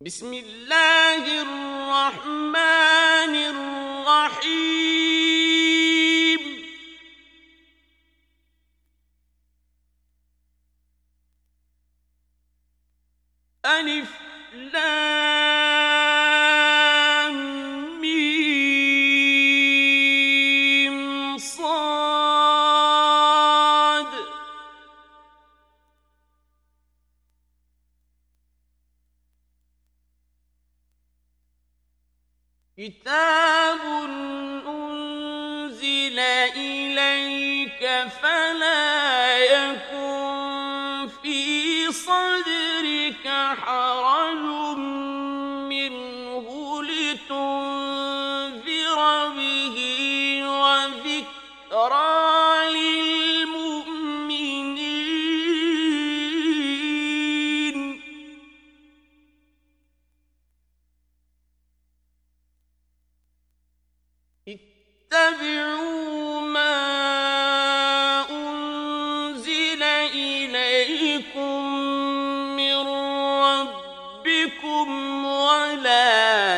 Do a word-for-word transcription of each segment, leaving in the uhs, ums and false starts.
بسم الله الرحمن الرحيم ألف لام ميم صاد كتاب أنزل إليك فلا يكن في صدرك حرج منه لتنذر به وذكرى للمؤمنين اتبعوا ما أنزل إليكم من ربكم ولا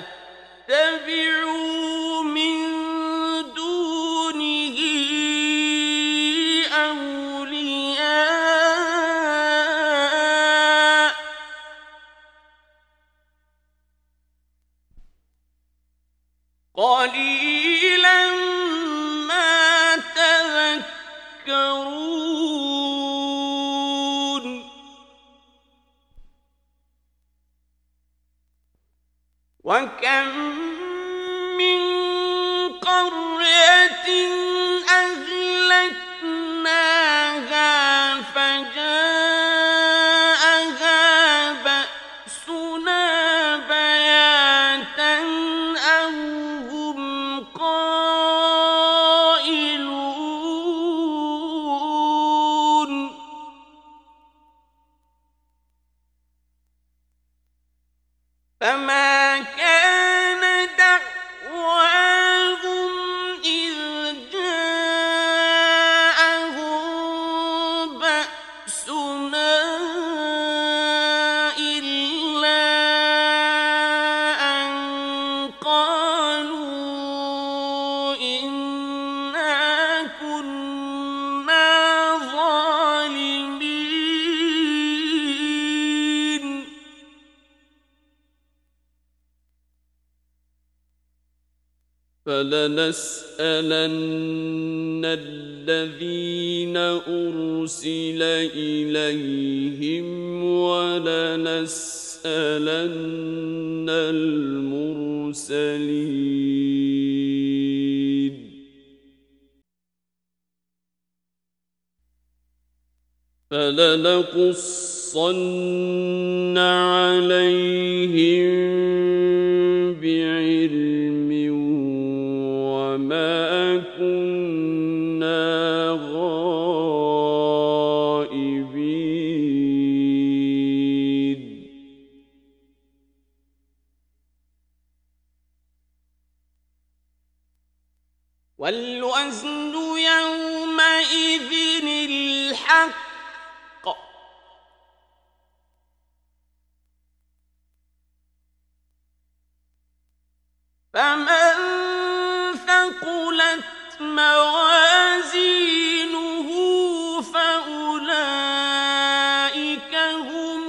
تتبعوا من دونه أولياء قليلا ما تذكرون وكم من قرية أهلكناها فجاءها بأسنا بياتا أو هم قائلون فما كان دعواهم إذ جاءهم بأسنا إلا أن قالوا إنا كنا ظالمين فلنسألن الذين أرسل إليهم ولنسألن المرسلين فلنقصن عليهم بعلم وما كنا غائبين والوزن يومئذ الحق فمن ثقلت موازينه فأولئك هم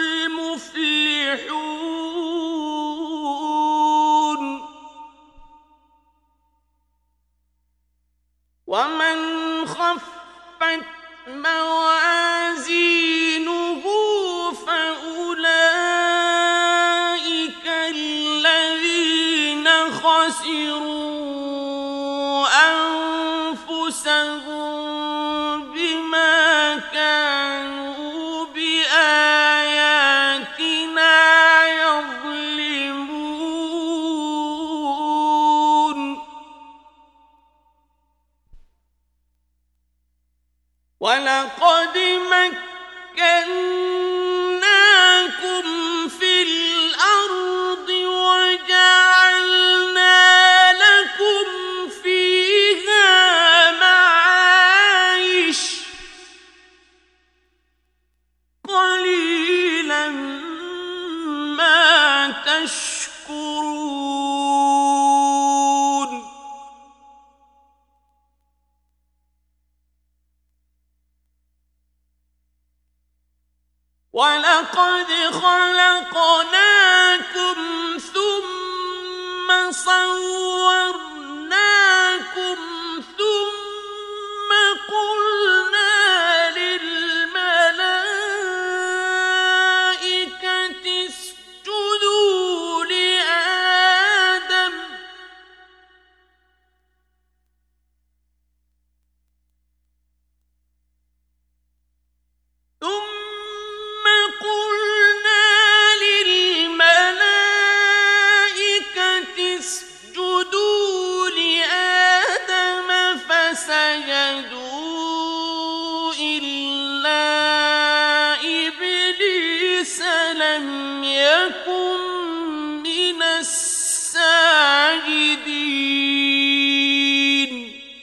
المفلحون ومن خفت موازينه فأولئك الذين خسروا أنفسهم بما كانوا بآياتنا يظلمون ولقد مكناكم في الأرض وجعلنا لكم فيها معايش قليلا ما تشكرون ولقد خلقناكم ثم صورناكم ثم قلنا للملائكة اسجدوا لآدم ثم قلنا للملائكة اسجدوا لآدم فسجدوا إلا إبليس لم يكن من الساجدين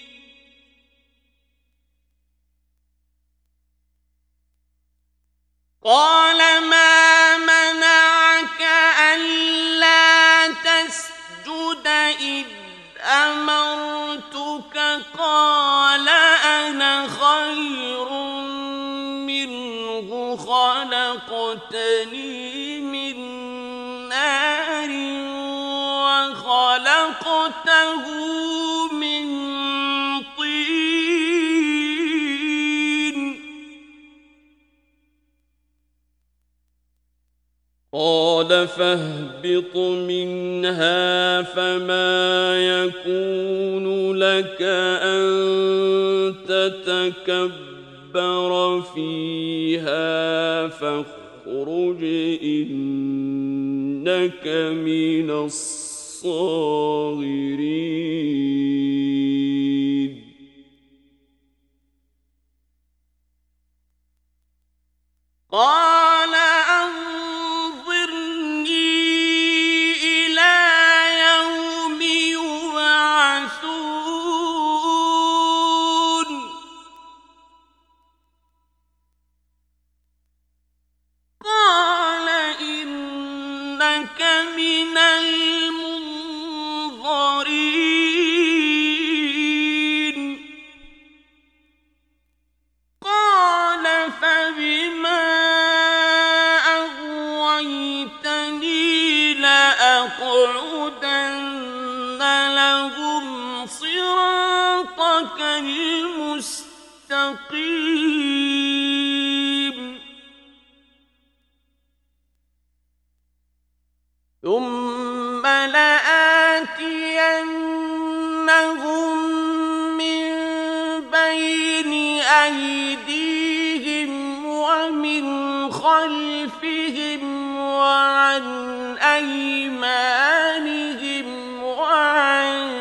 قال ما منعك ألا تسجد إذ أمرتك قال أنا خير منه خلقتني من نار وخلقته من طين قال فاهبط منها فما يكون لك أن تتكبر فيها فاخرج إنك من الصاغرين قال من المنظرين قال فبما أغويتني لأقعدن لهم صراطك المستقيم ثم لآتينهم من بين أيديهم ومن خلفهم وعن أيمانهم وعن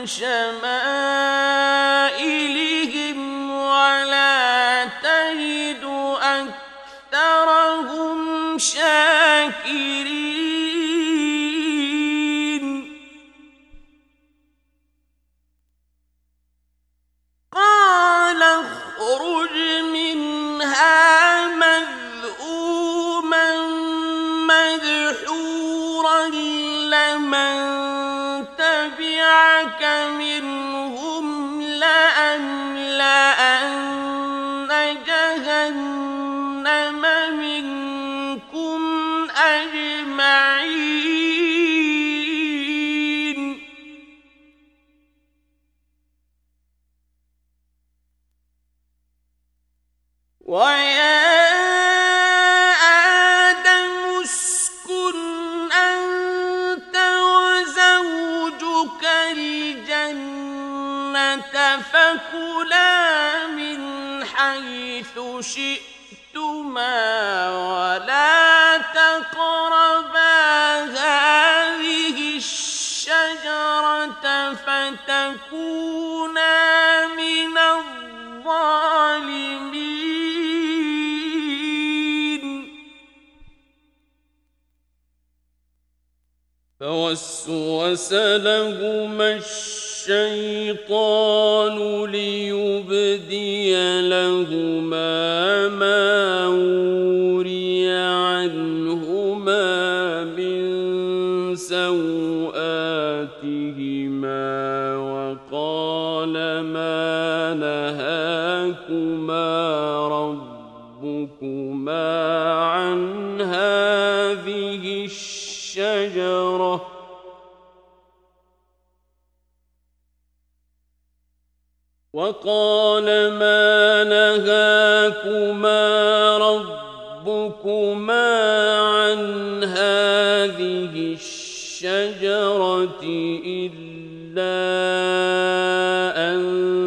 شمائلهم ولا تجد أكثرهم شاكرين قال اخرج منها مذءوما مدحورا لمن تبعك منهم لأملأن جهنم منكم أجمعين ويا آدم اسكن أنت وزوجك الجنة فكلا من حيث شئتما ولا تقربا هذه الشجرة فتكونا من الظالمين فوسوس لهما الشيطان ليبدي لهما ما وري عنهما من سوآتهما وقال ما نهاكما ربكما عن هذه الشجرة وقال ما نهاكما ربكما عن هذه الشجرة إلا أن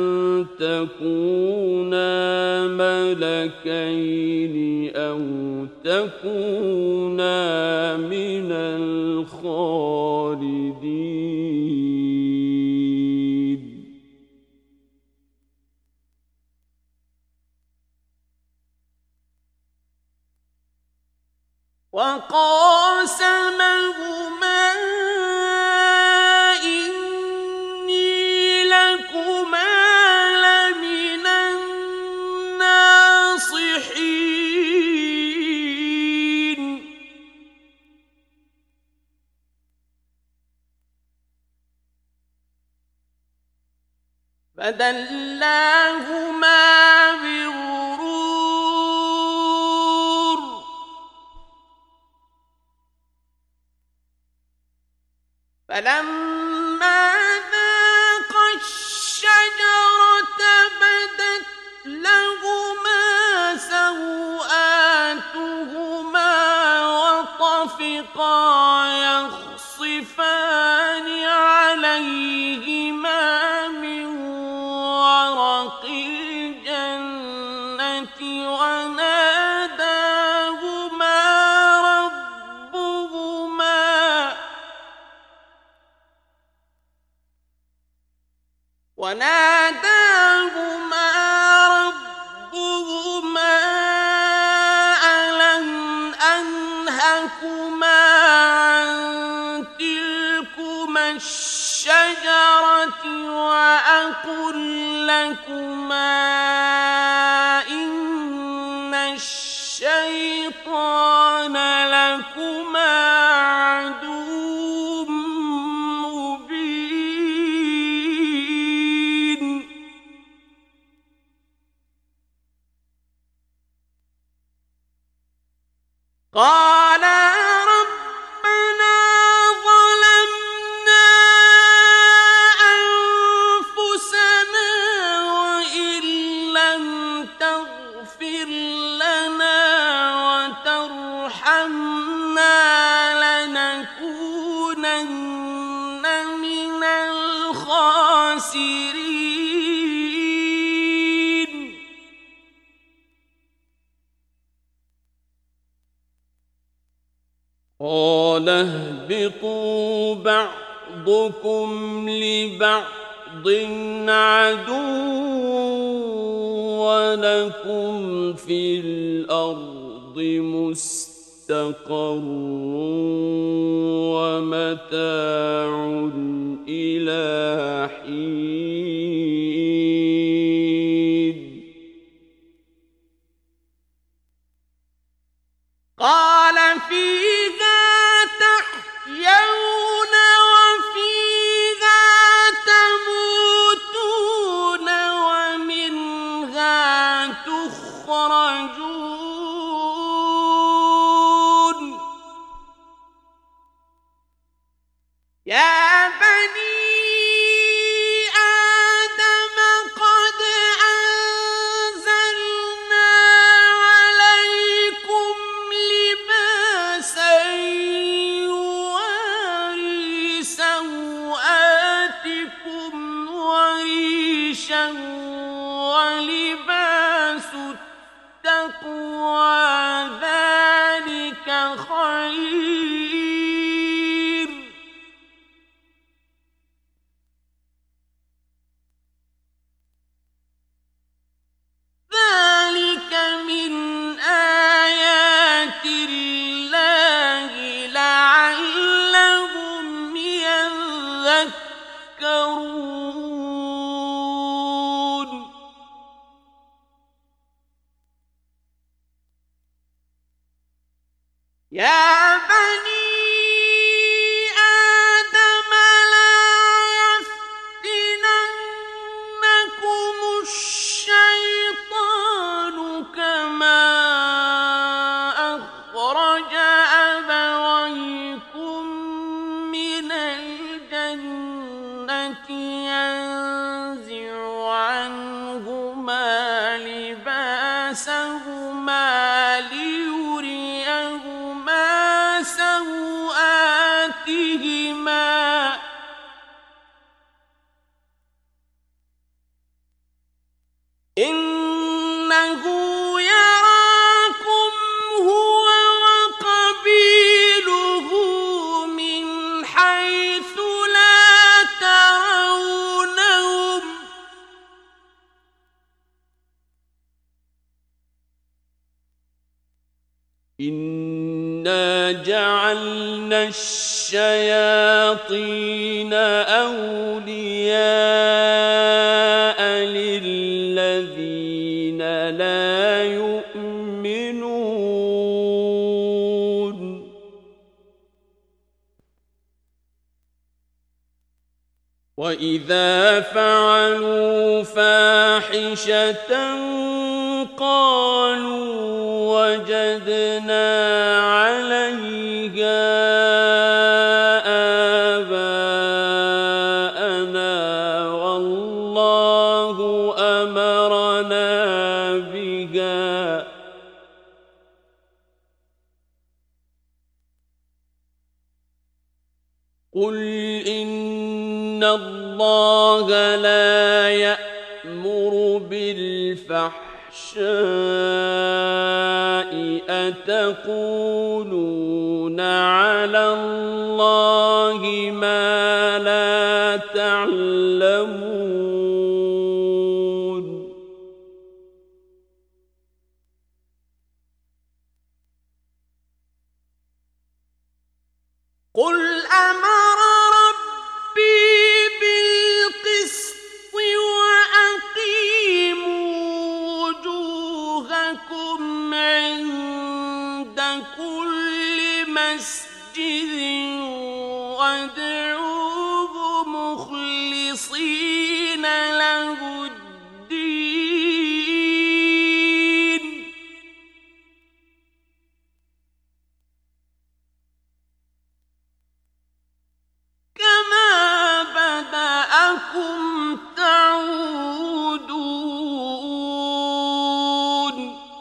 تكونا ملكين أو تكونا من الخالدين وقاسمهما إني لكما لمن الناصحين فدلاهما بغرور فلما ذاقا الشجرة بدت لهما سوآتهما وطفقا يخصفان عليهما من ورق الجنة وناداهما ربهما وناداهما ربهما ألم أنهكما عن تلكما الشجرة وأقل لكما إن الشيطان لكما عدو مبين قالا ربنا ظلمنا أنفسنا وإن لم تغفر لنا وترحمنا لنكونن من الخاسرين قال اهبطوا بعضكم لبعض عدو ولكم في الأرض مستقر ومتاع إلى حين قال فيها تحيون وفيها تموتون ومنها تخرجون يا بني آدم قد أنزلنا عليكم لباسا يواري سوآتكم وريشا ولباس التقوى ذلك خير يجعلون الشياطين أولياء للذين لا يؤمنون وإذا فعلوا فاحشة قالوا وجدنا عليها آباءنا والله أمرنا بها قل إن الله لا يأمر بالفحشاء أتقولون على الله ما لا تعلمون قل أمر ربي بالقسط وأقيموا وجوهكم عند كل مسجد وادعوه مخلصين له الدين كما بدأكم تعودون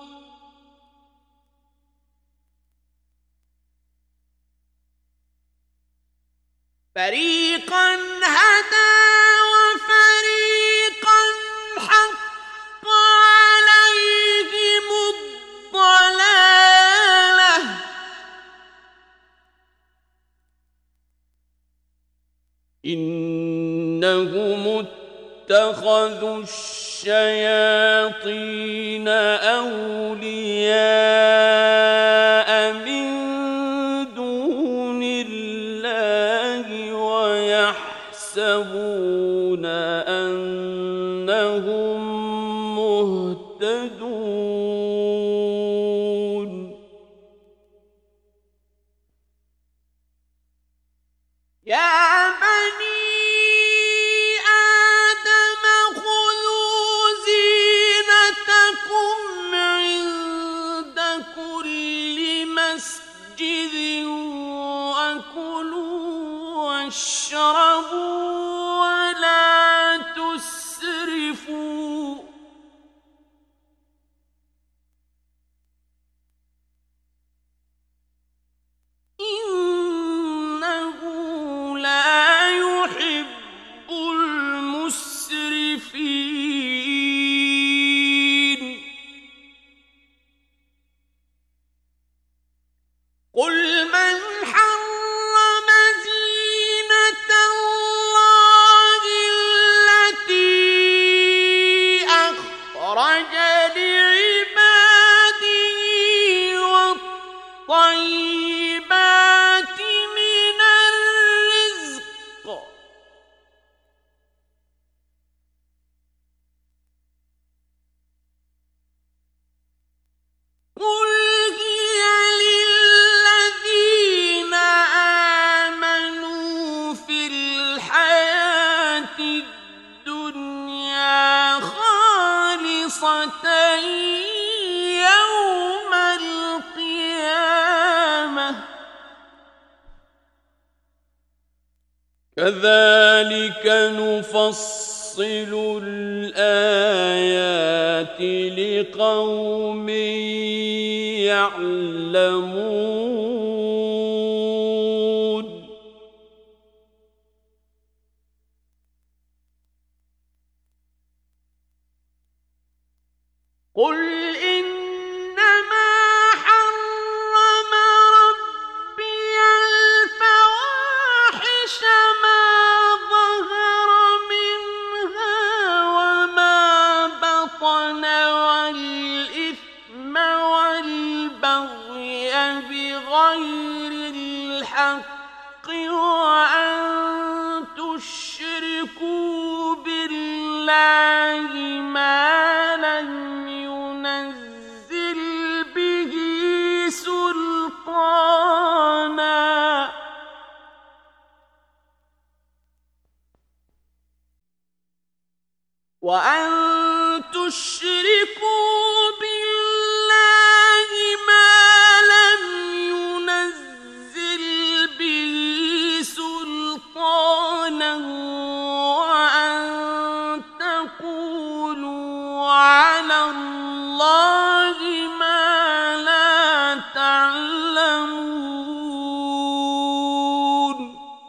فريقا هدى وفريقا حق عليهم الضلالة إنهم اتخذوا الشياطين أولياء من دون الله ويحسبون أنهم مهتدون يا بني آدم خذوا زينتكم عند كل مسجد وكلوا واشربوا ولا تسرفوا إنه لا يحب المسرفين قل من حرم زينة الله التي أخرج لعباده والطيبات من الرزق قل هي للذين آمنوا في الحياة الدنيا خالصة يوم القيامة كذلك نفصل الآيات لقوم يعلمون قل إنما حرم ربي الفواحش ما ظهر منها وما بطن والإثم والبغي بغير الحق وأن تشركوا بالله ما لم ينزل به سلطانا وأن تشركوا بالله ما لم ينزل به سلطانا وأن تقولوا على الله ما لا تعلمون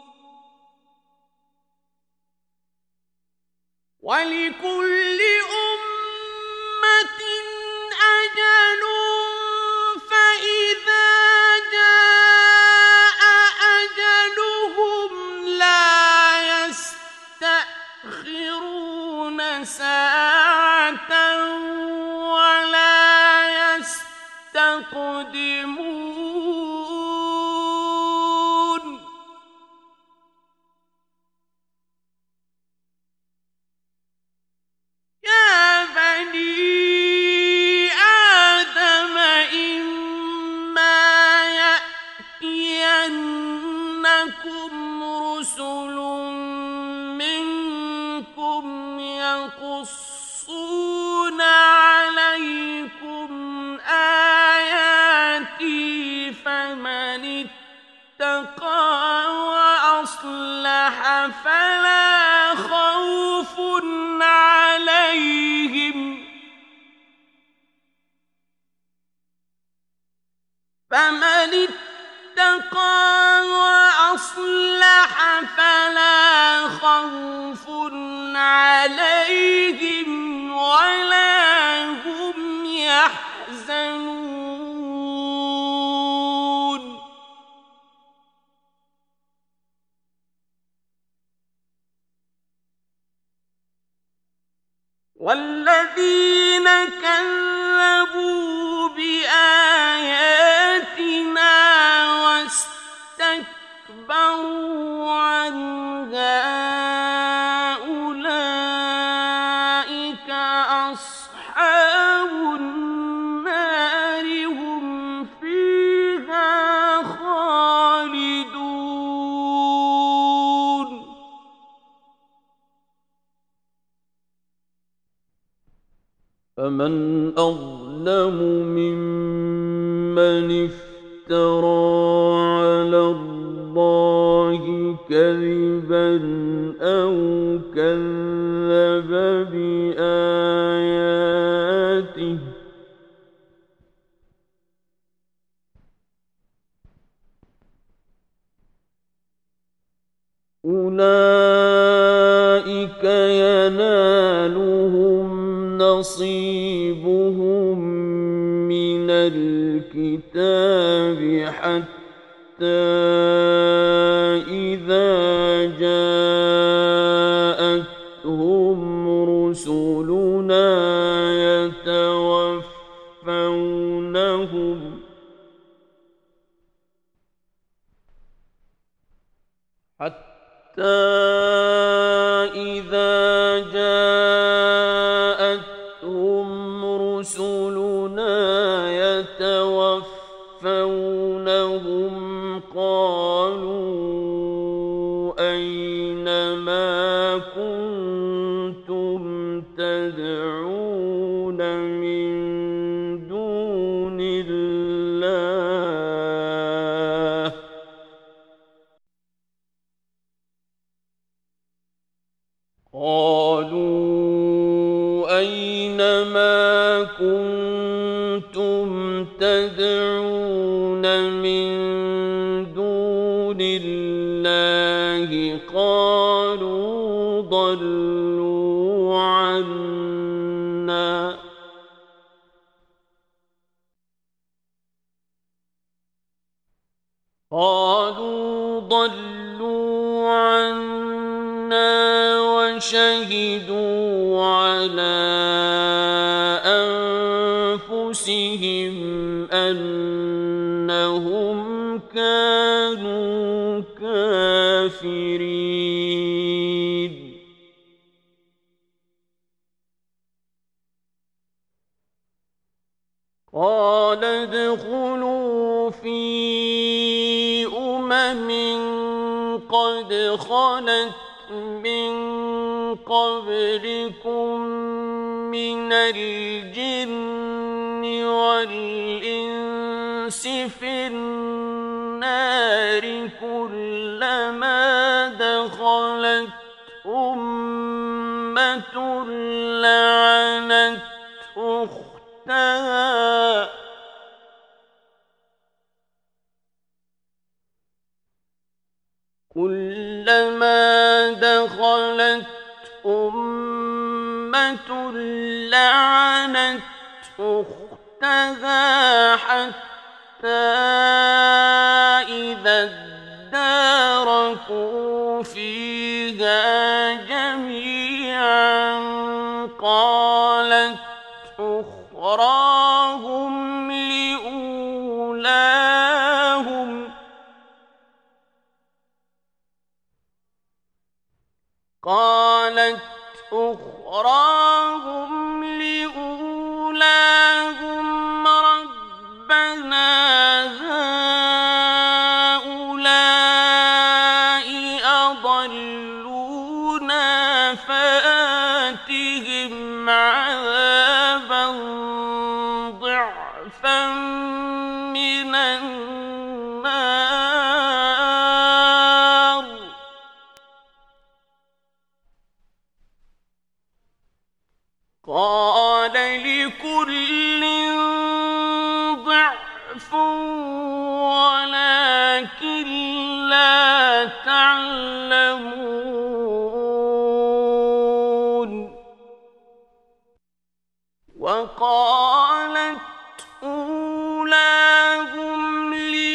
ولكل أمة أجل فإذا جاء أجلهم لا يستأخرون ساعة ولا يستقدمون يا بني آدم إما يأتينكم رسل منكم يقصون عليكم آياتي فمن اتقى وأصلح فلا خوف عليهم فمن اتقى وأصلح فلا خوف عليهم ولا هم يحزنون والذين كذبوا بآياتنا واستكبروا عنها أولئك أصحاب النار هم فيها خالدون فمن أظلم ممن افترى على الله كذبا أو كذب بآياته أولئك ينالهم نصيبهم من الكتاب حتى إذا جاءتهم رسلنا يتوفونهم حتى إذا جاءتهم رسلنا يتوفونهم قالوا أين ما كنتم تدعون من دون الله قالوا أين ما كنتم تدعون من دون الله قالوا ضلوا عنا قالوا ضلوا عنا وشهدوا على أنفسهم أنهم كانوا كافرين الكافرين قال ادخلوا في أمم قد خلت من قبلكم من الجن والإنس في النار كلما دخلت أمة لعنت أختها كلما دخلت أمة لعنت أختها حتى إذا اداركوا فيها جميعا قالت أخراهم لأولاهم قالت أخراهم لأولاهم ربنا هؤلاء أضلونا فآتهم عذابا ضعفا من النار قال لكل ضعف ولكن لا تعلمون وقالت أولاهم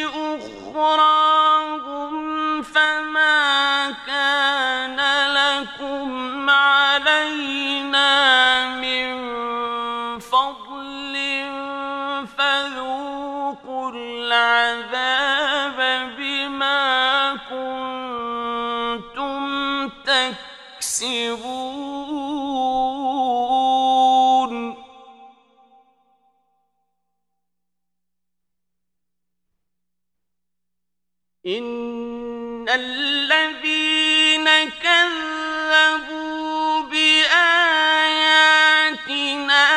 لأخراهم فما كان لكم علينا من فضل فذوقوا العذاب بما كنتم تكسبون إن الذين كذبوا بآياتنا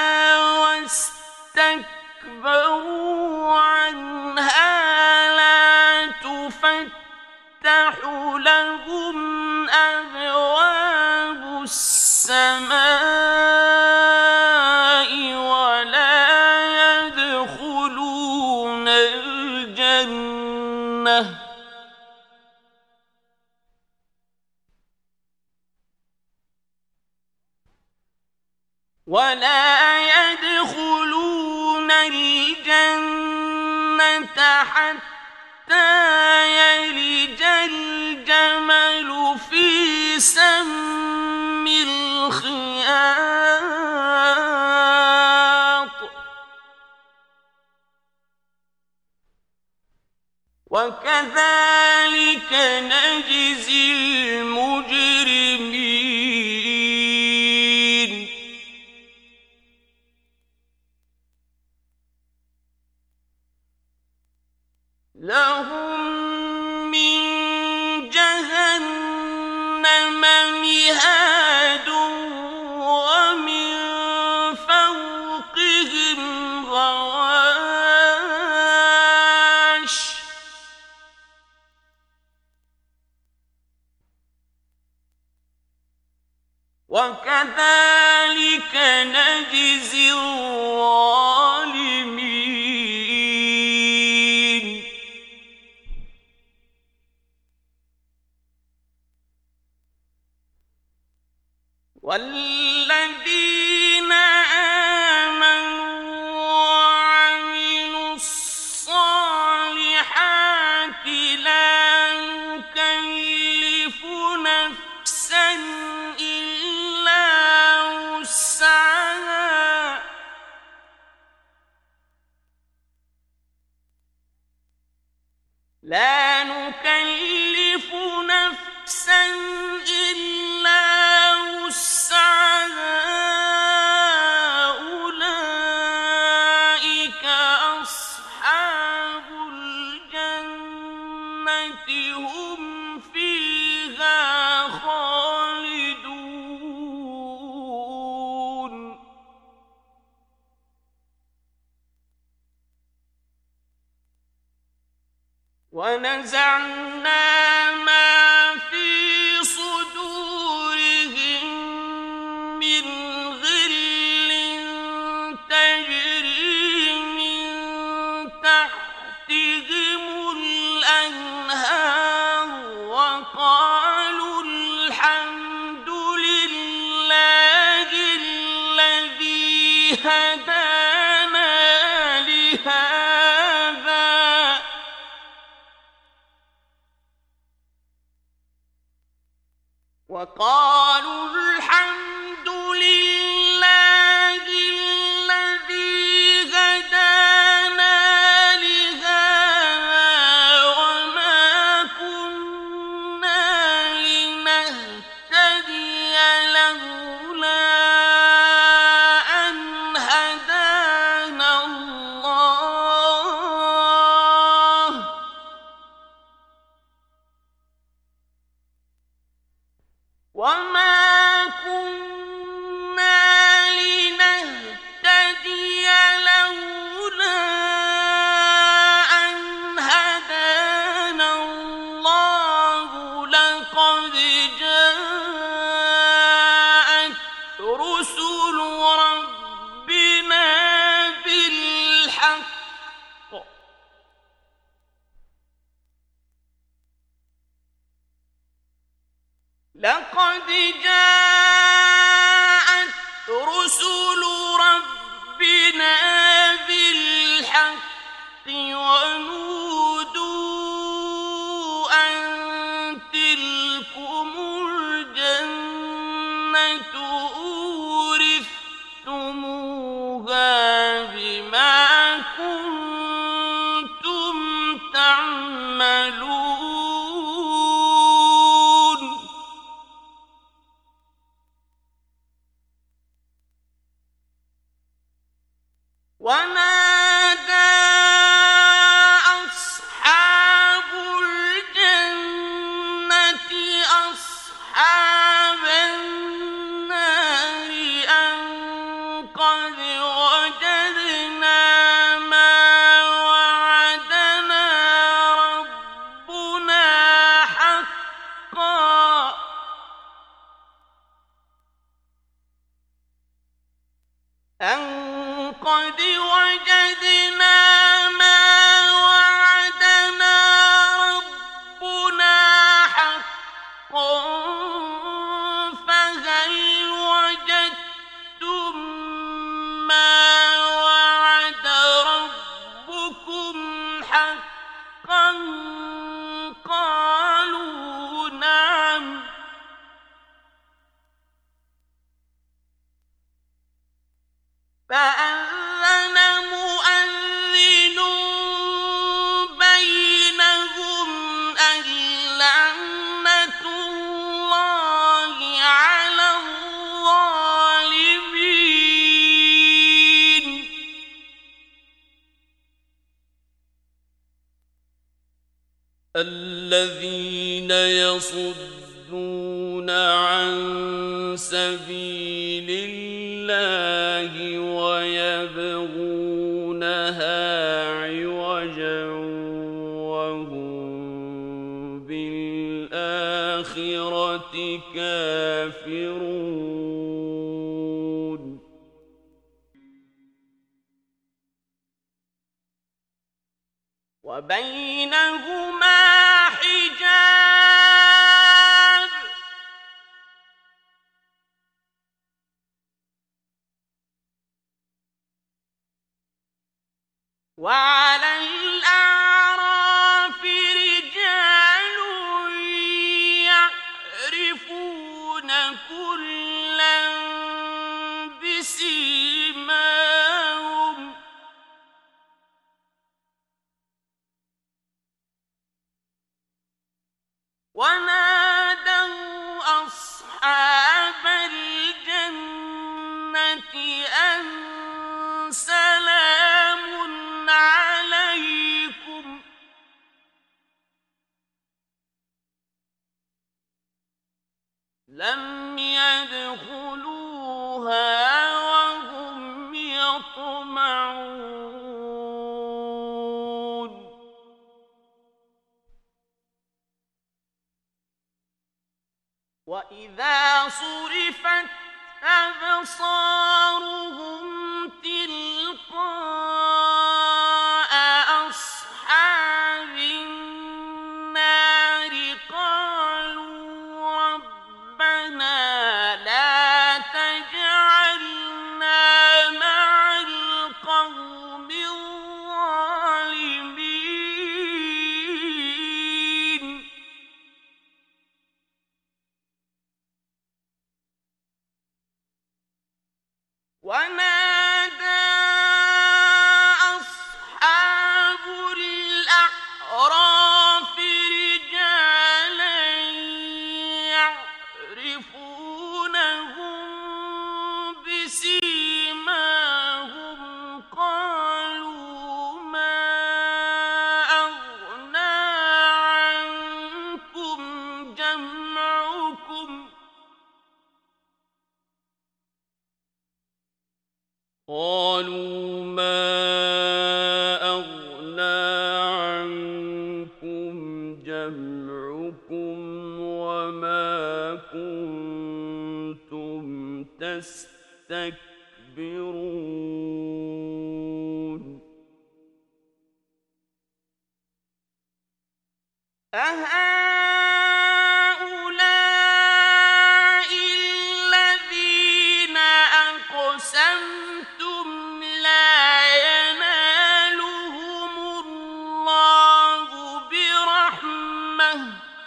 واستكبروا عنها لا تفتح لهم أبواب السماء ولا يدخلون الجنة ولا يدخلون الجنة حتى يلج الجمل في سم الخياط وكذلك نجزي المجرمين لهم من جهنم مهاد ومن فوقهم غواش وكذلك نجزي الظالمين والذين آمنوا وعملوا الصالحات لا نكلف نفسا إلا وسعها لا نكلف نفسا هم فيها خالدون ونزعنا ما في صدورهم من غل تجري من تحتهم الأنهار وقالوا الحمد لله الذي هدانا لهذا وقالوا الحمد لله الذي هدانا لهذا وما كنا لنهتدي لولا أن هدانا الله وما كنا لنهتدي لولا أن هدانا الله لقد جاءت رسل ربنا بالحق لقد جاءت رسل ربنا بالحق ونودوا أن تلكم الجنة أورثتموها بما كنتم تعملون ونادى أصحاب الجنة أصحاب النار أن قد وجدنا ما وعدنا ربنا حقا أن قد وجدنا ما وعدنا ربنا حقا فهل وجدتم ما وعد ربكم حقا قالوا نعم فأذن مؤذن بينهم اللعنة الله على الظالمين الذين يصدون عن سبيل الله ويبغونها عوجا وهم بالآخرة كافرون وبينهما حجاب وعلى الأعراف رجال يعرفون كلا بسيماهم ونادوا أصحاب الجنة أن سلام عليكم لم يدخلوها وهم يطمعون وإذا صرفت أبصارهم تلقاء أصحاب النار قالوا ربنا لا تجعلنا مع القوم الظالمين ونادى أصحاب الأعراف رجالا يعرفونهم بسيماهم قالوا ما أغنى عنكم جمعكم قالوا ما أغنى عنكم جمعكم وما كنتم تستكبرون أهؤلاء الذين أقسمتم لا ينالهم الله برحمة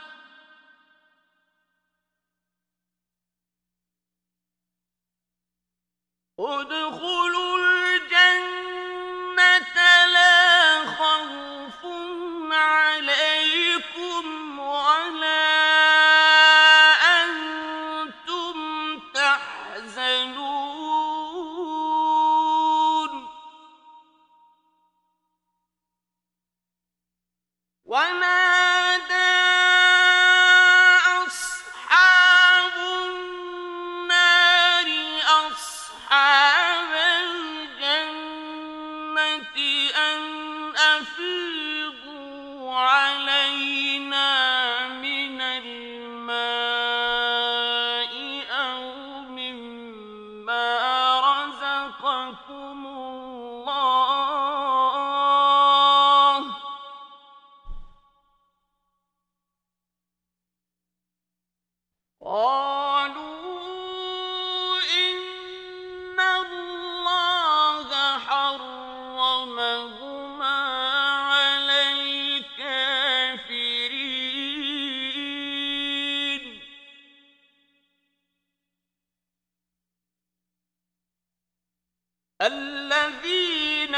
ادخلوا الجنة لا خوف عليكم ولا أنتم تحزنون ونادى أصحاب النار أصحاب الجنة أن أفيضوا علينا من الماء أو مما رزقكم الله قالوا إن الله حرمهما على الكافرين الذين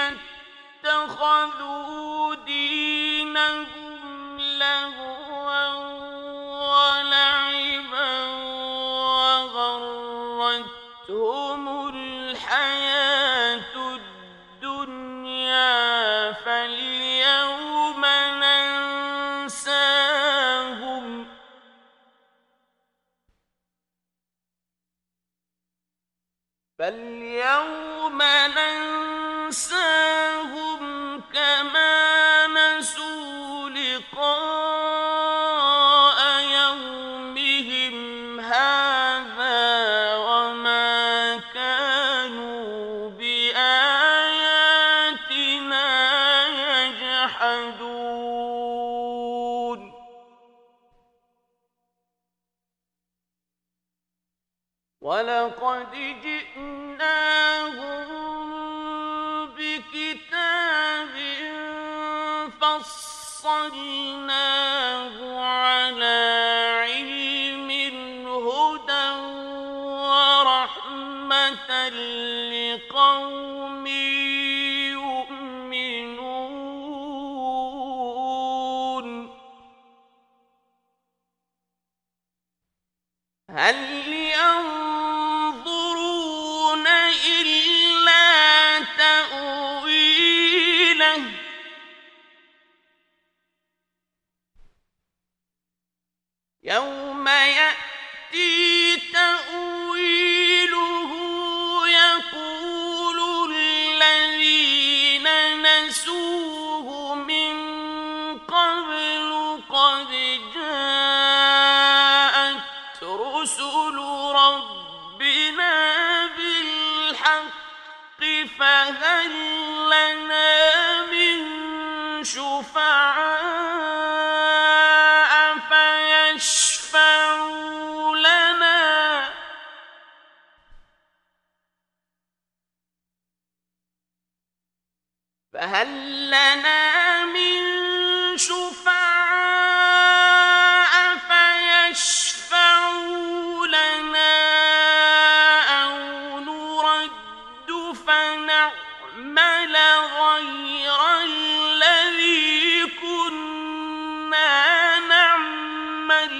اتخذوا دينهم لهوا ولعبا وغرتهم الحياة الدنيا فاليوم ننساهم فاليوم ننساهم كما نسوا لقاء يومهم هذا وما كانوا بآياتنا يجحدون ولقد جئناهم بكتاب فصلناه على علم هدى ورحمة لقوم يؤمنون هل ينظرون إلا تأويله يوم يأتي يشفعوا لنا فهل لنا من شفعاء فيشفعوا لنا أو نرد فنعمل غير الذي كنا نعمل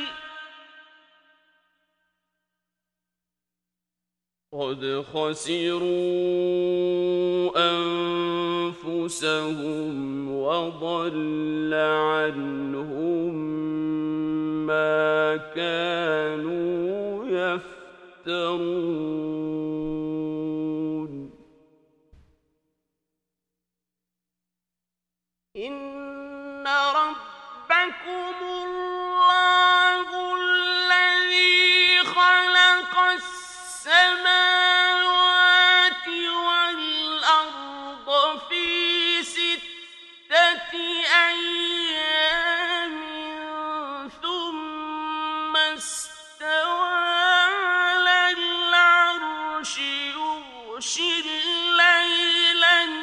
قد خسروا أنفسهم وضل عنهم ما كانوا يفترون إن ربكم الله الذي خلق السماوات والأرض في ستة أيام ثم استوى على العرش يغشي الليل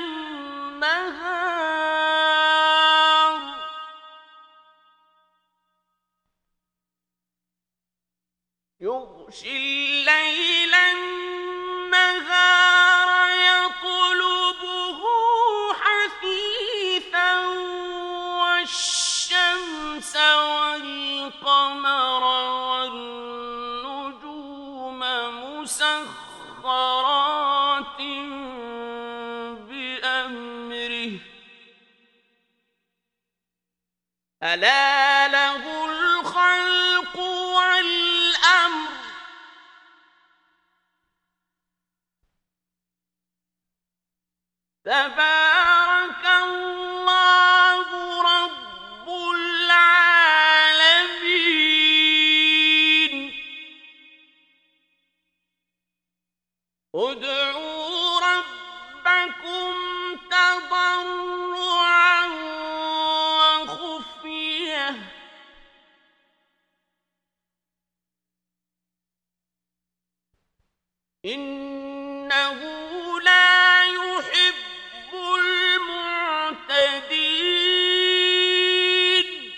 النهار يغشي الليل النهار يطلبه حثيثا والشمس والقمر والنجوم مسخرات بأمره ألا له الخلق والأمر تبارك الله رب العالمين ادعوا ربكم تضرعا وخفية إنه لا يحب المعتدين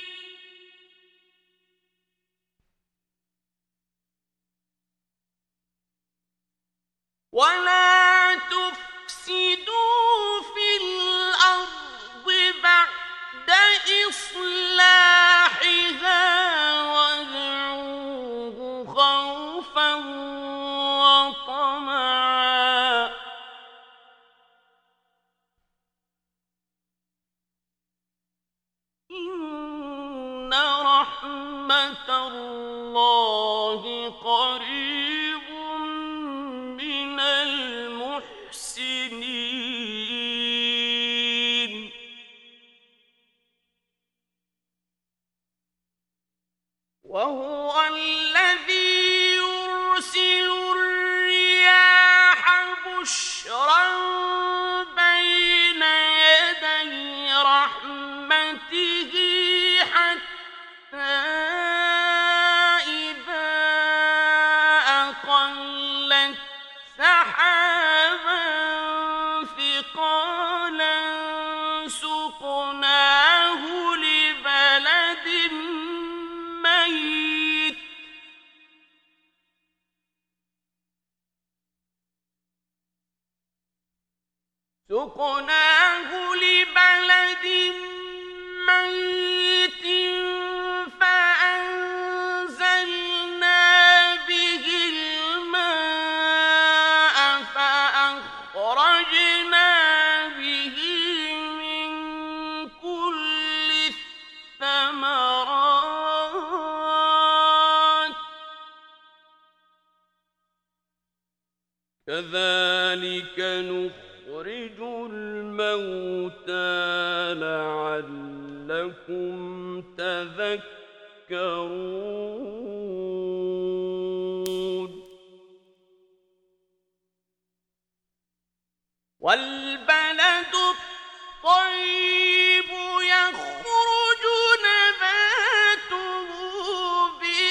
ولا تفسدوا في الأرض بعد إصلاحها وادعوه خوفا وطمعا إن رحمة الله قريب من المحسنين وهو الذي يرسل الرياح بشرا بين يدي رحمته حتى إذا أقلت سحابا ثقالا سقناه لبلد ميت سقناه لبلد ميت فأنزلنا به الماء فأخرجنا به من كل الثمرات كذلك نخرج الموتى لعلكم تذكرون والبلد الطيب يخرج نباته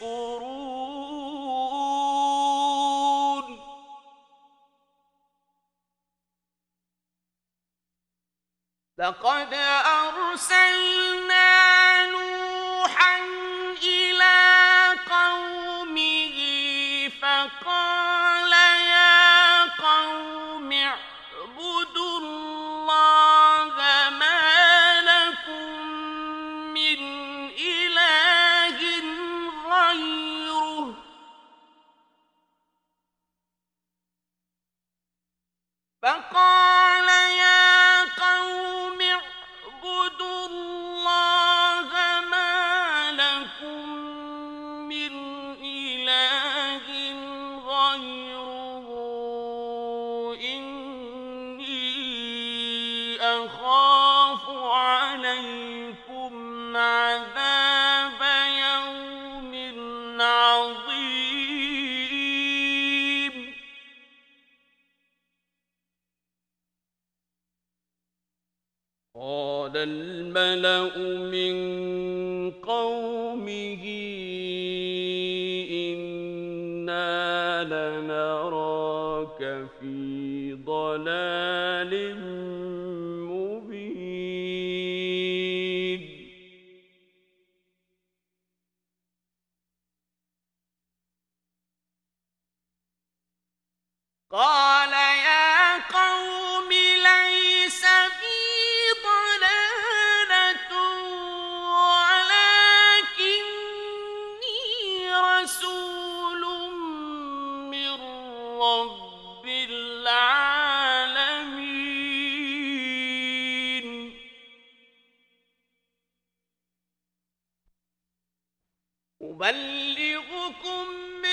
يشكرون لقد أرسلنا نوحا إلى قومه فقال يا قوم اعبدوا الله ما لكم من إله غيره فقال يا قوم اعبدوا الله ما لكم من إله غيره إني أخاف عليكم عذاب يوم عظيم قال الملأ من قومه إنا لنراك في ضلال مبين قال يا قوم ليس بي ضلالة ولكني رسول من رب العالمين أبلغكم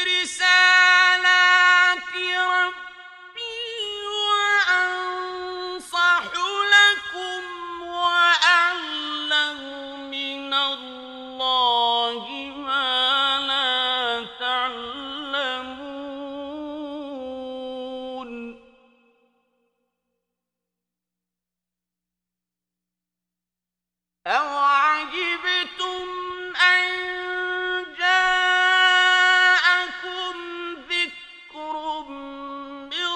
رسالات ربي وأنصح لكم وأعلم من الله ما لا تعلمون أوعجبتم أن جاءكم ذكر من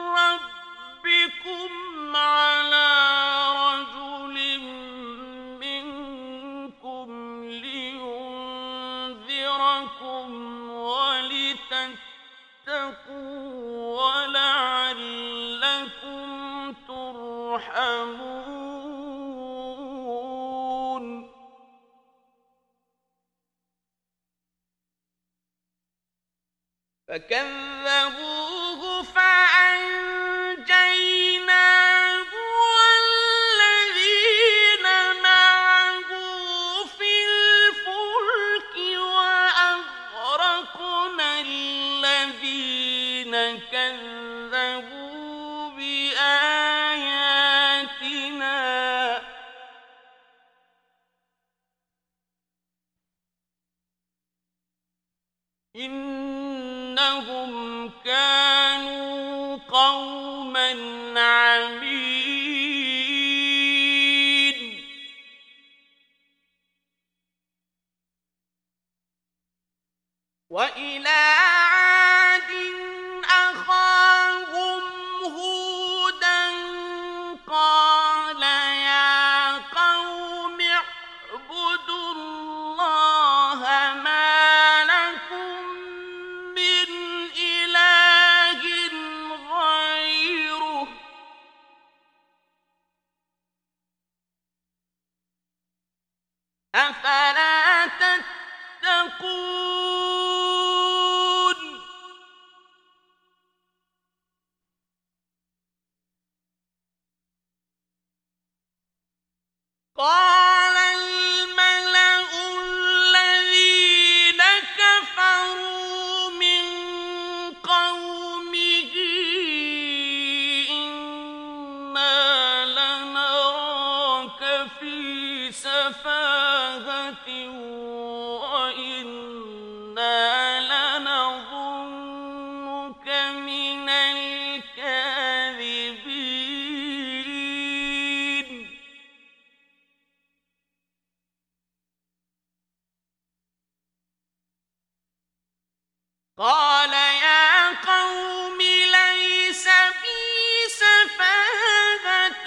ربكم على رجل منكم لينذركم ولتتقوا ولعلكم ترحمون فكذبوه فأنجيناه والذين معه في الفلك وأغرقنا الذين كذبوا بآياتنا إنهم كانوا قوما عمين وإلى عاد أخاهم هودا قال يا قوم اعبدوا الله ما لكم من إله غيره أفلا تتقون قال يا قوم ليس بي سفاهة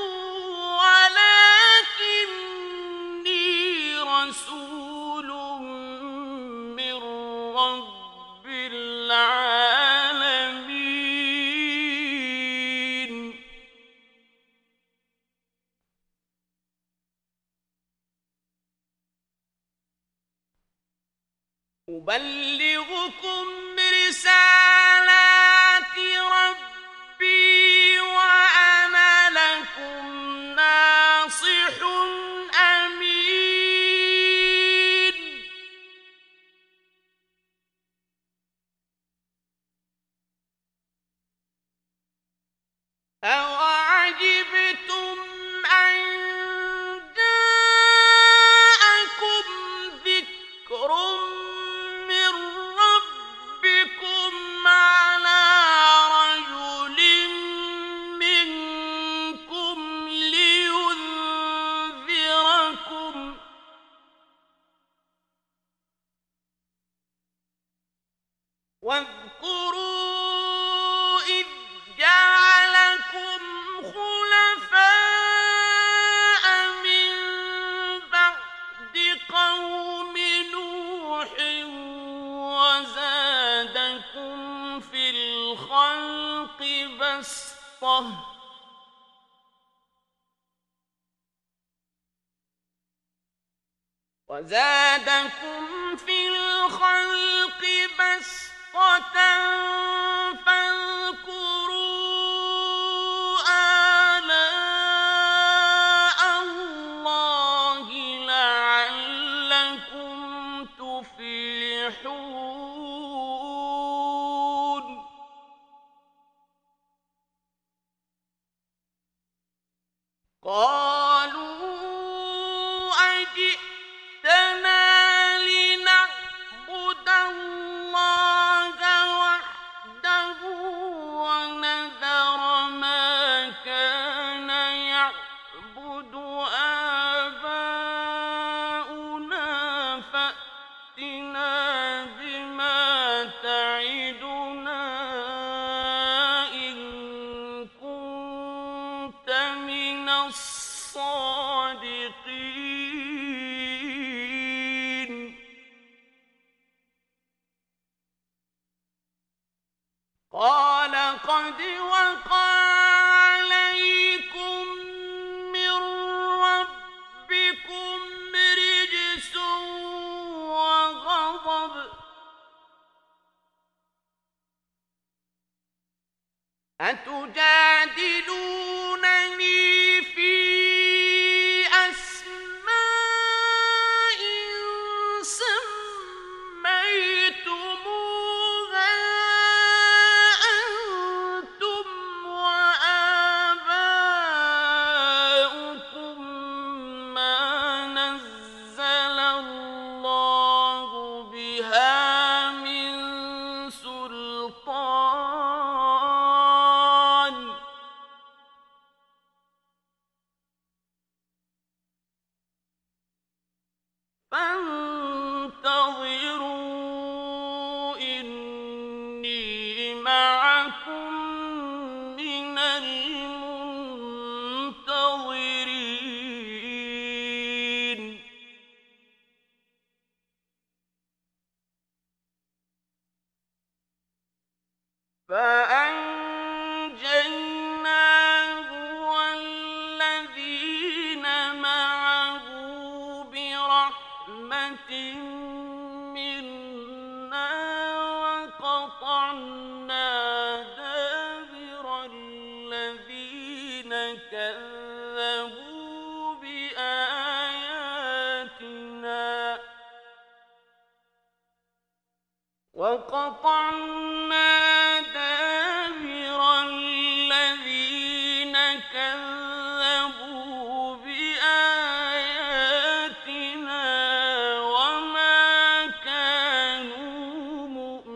ولكني رسول من رب العالمين أبلغكم رسالات ربي وأنا لكم ناصح أمين أوعجبتم أن جاءكم ذكر من ربكم على رجل منكم لينذركم واذكروا إذ جعلكم خلفاء من بعد قوم نوح وزادكم في الخلق بسطة وزادكم في الخلق بسطة فاذكروا آلاء الله لعلكم تفلحون قالوا أجئتنا لنعبد الله وحده ونذر ما كان يعبد آباؤنا فأتنا بما تعدنا إن كنت من الصادقين قال قد وقع عليكم من ربكم رجس وغضب أتجادلونني في أسماء سميتموها أنتم وآباؤكم ما نزل الله بها من سلطان فانتظروا إني معكم من المنتظرين فأنجيناه والذين معه برحمة منا وقطعنا دابر الذين كذبوا بآياتنا وقطعنا دابر الذين كذبوا بآياتنا وما كانوا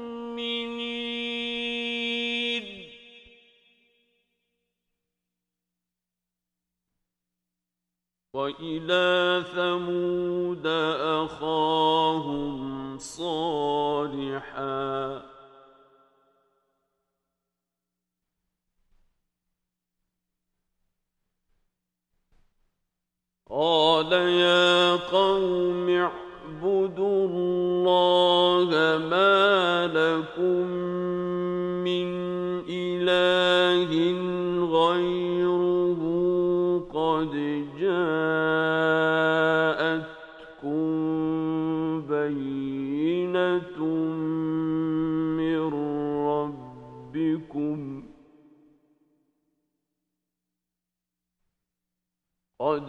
مؤمنين وإلى ثمود أخاهم صالحا قال يا قوم اعبدوا الله ما لكم من إله غيره قد جاءتكم بينة من ربكم قد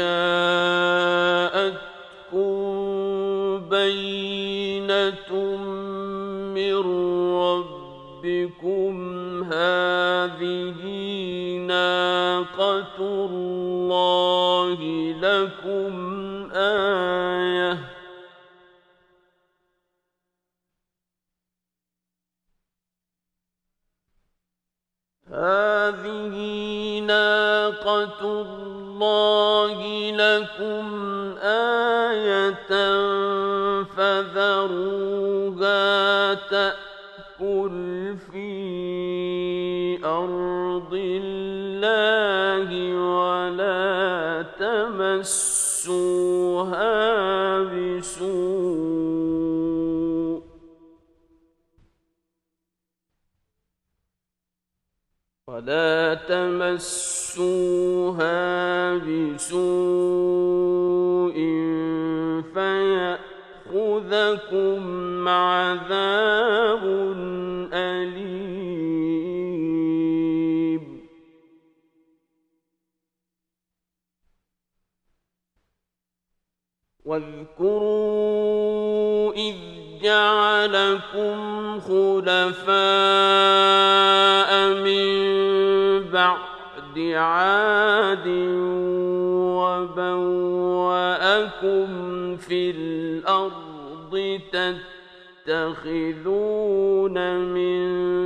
جاءتكم بينة من ربكم هذه ناقة الله لكم آية هذه ناقة الله لكم آية فذروها تأكل في أرض الله ولا تمسوها بسوء ولا تمسوها بسوء فيأخذكم عذاب أليم واذكروا إذ جعلكم خلفاء من بعد عاد وبوأكم في الأرض تتخذون من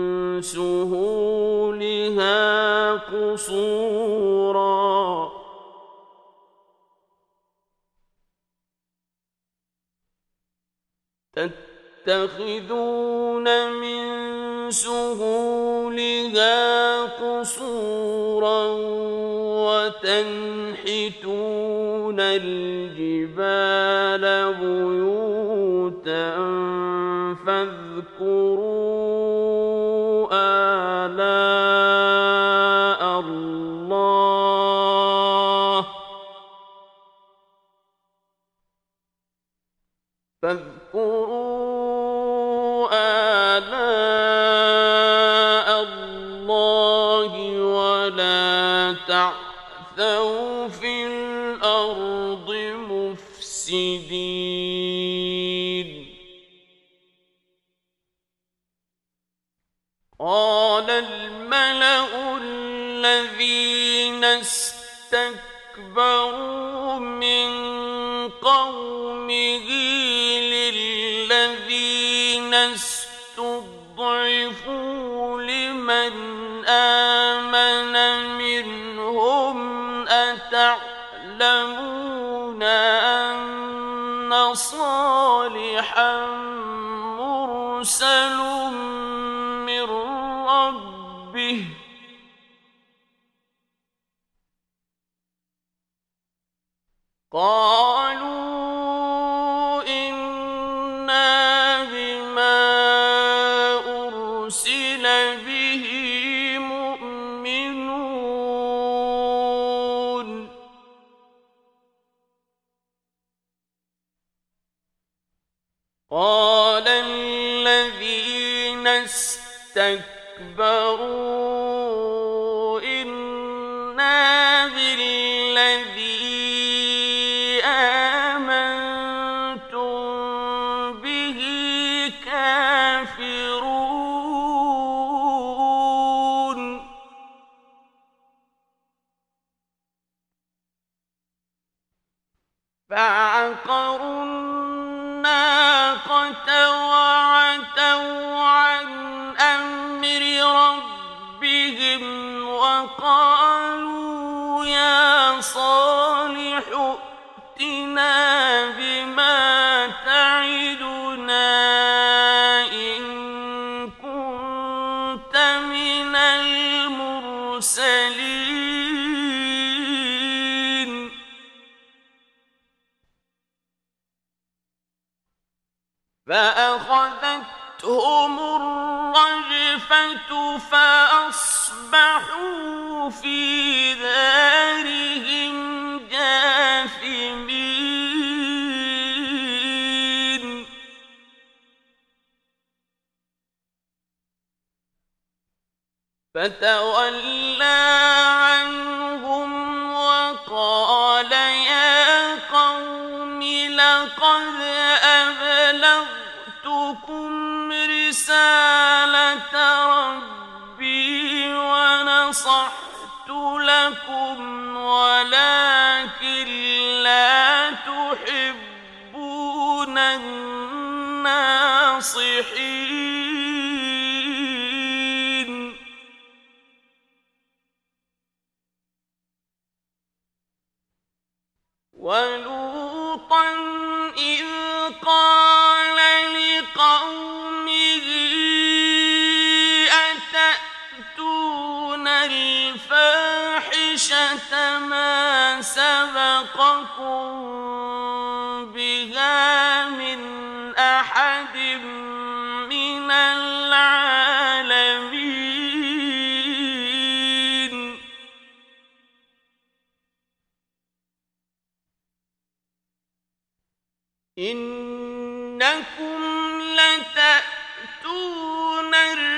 سهولها قصورا تتخذون من سهولها قصورا وتنحتون الجبال بيوتا فاذكروا آلاء الله فاذكروا آلاء الله ولا تعثوا في الأرض مفسدين قال الملأ الذين استكبروا من قومه للذين استضعفوا لمن آمن منهم أتعلمون أن صالحا مرسل من ربه قالوا إنا بما أرسل به مؤمنون قال الذين استكبروا إنا بالذي آمنتم به كافرون فعقروا الناقة وعتوا عن أمر ربهم وقالوا يا صالح ائتنا بما تعدنا فأخذتهم الرجفة فأصبحوا في دارهم جاثمين فتولى عنهم وقال يا قوم لقد أبلغتكم رسالة ربي ونصحت لكم ولكن لا تحبون الناصحين ولوطا إذ قال لقومه أتأتون الفاحشة ما سبقكم بها من أحد من العالمين إنكم لتأتون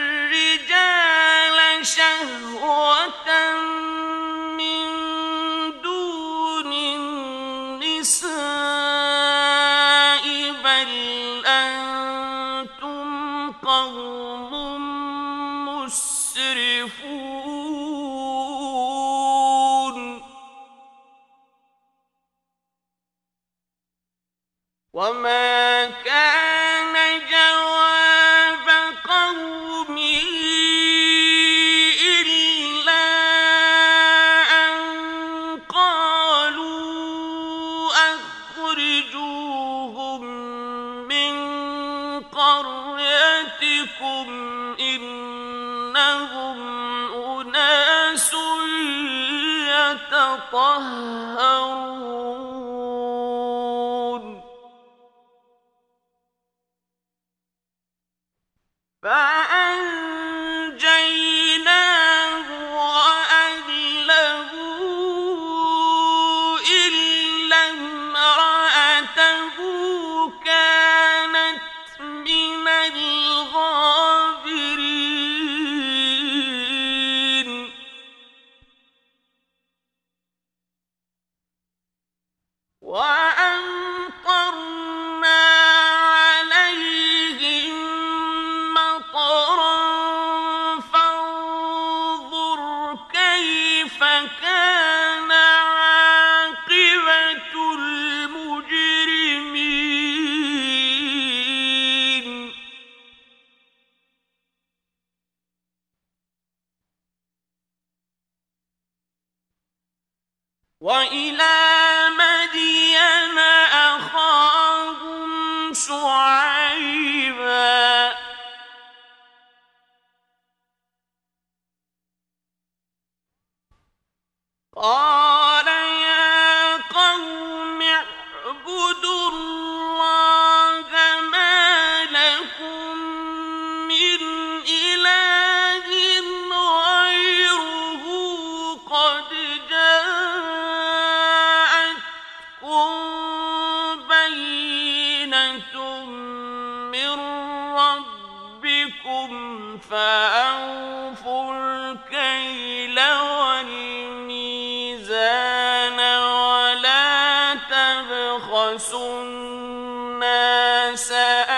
الرجال شهوة من دون النساء بل أنتم قوم مسرفون وما كان جواب قومه إلا أن قالوا أخرجوهم من قريتكم إنهم أناس يتطهرون فأنجيناه وأهله إلا امرأته كانت من الغابرين وأمطرنا عليهم مطرا فانظر كيف كان عاقبة المجرمين وإلى مدين أخاهم شعيبا قال يا قوم اعبدوا الله ما لكم من إله غيره قد جاءتكم بينة من ربكم فأوفوا الكيل والميزان ولا تبخسوا الناس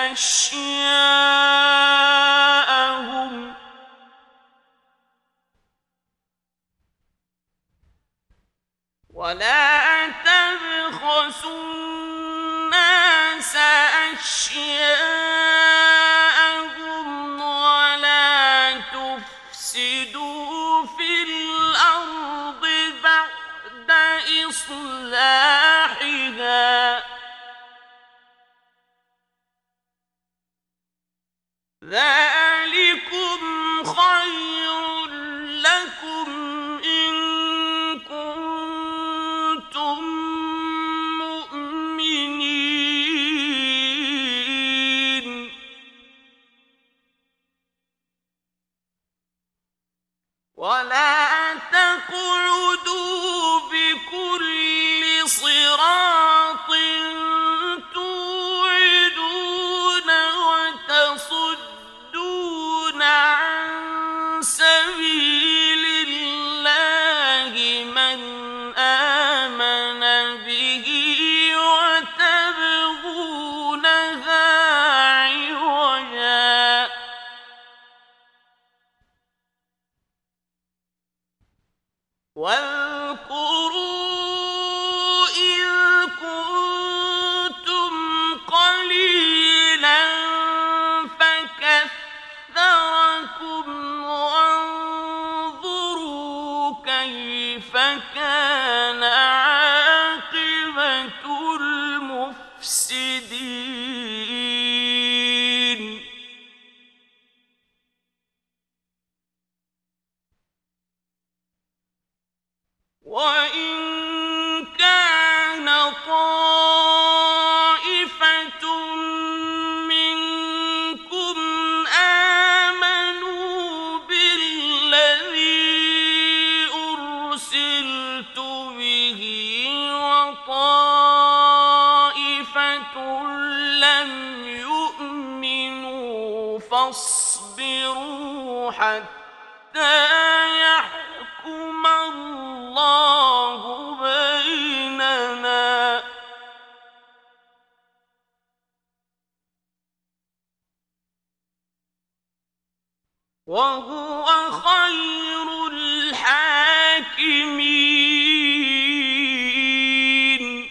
أشياءهم ولا تبخسوا الناس أشياءهم ولا تفسدوا في الأرض بعد إصلاحها ذلكم خير لكم إن كنتم مؤمنين ولا تقعدوا بكل صراط توعدون وتصدون عن سبيل الله من آمن به وتبغونها عوجا واذكروا إذ كنتم قليلا فكثركم وانظروا كيف كان عاقبة المفسدين وإن كان طائفة منكم آمنوا بالذي أرسلت به وطائفة لم يؤمنوا فاصبروا حتى يحكم الله بيننا وهو خير الحاكمين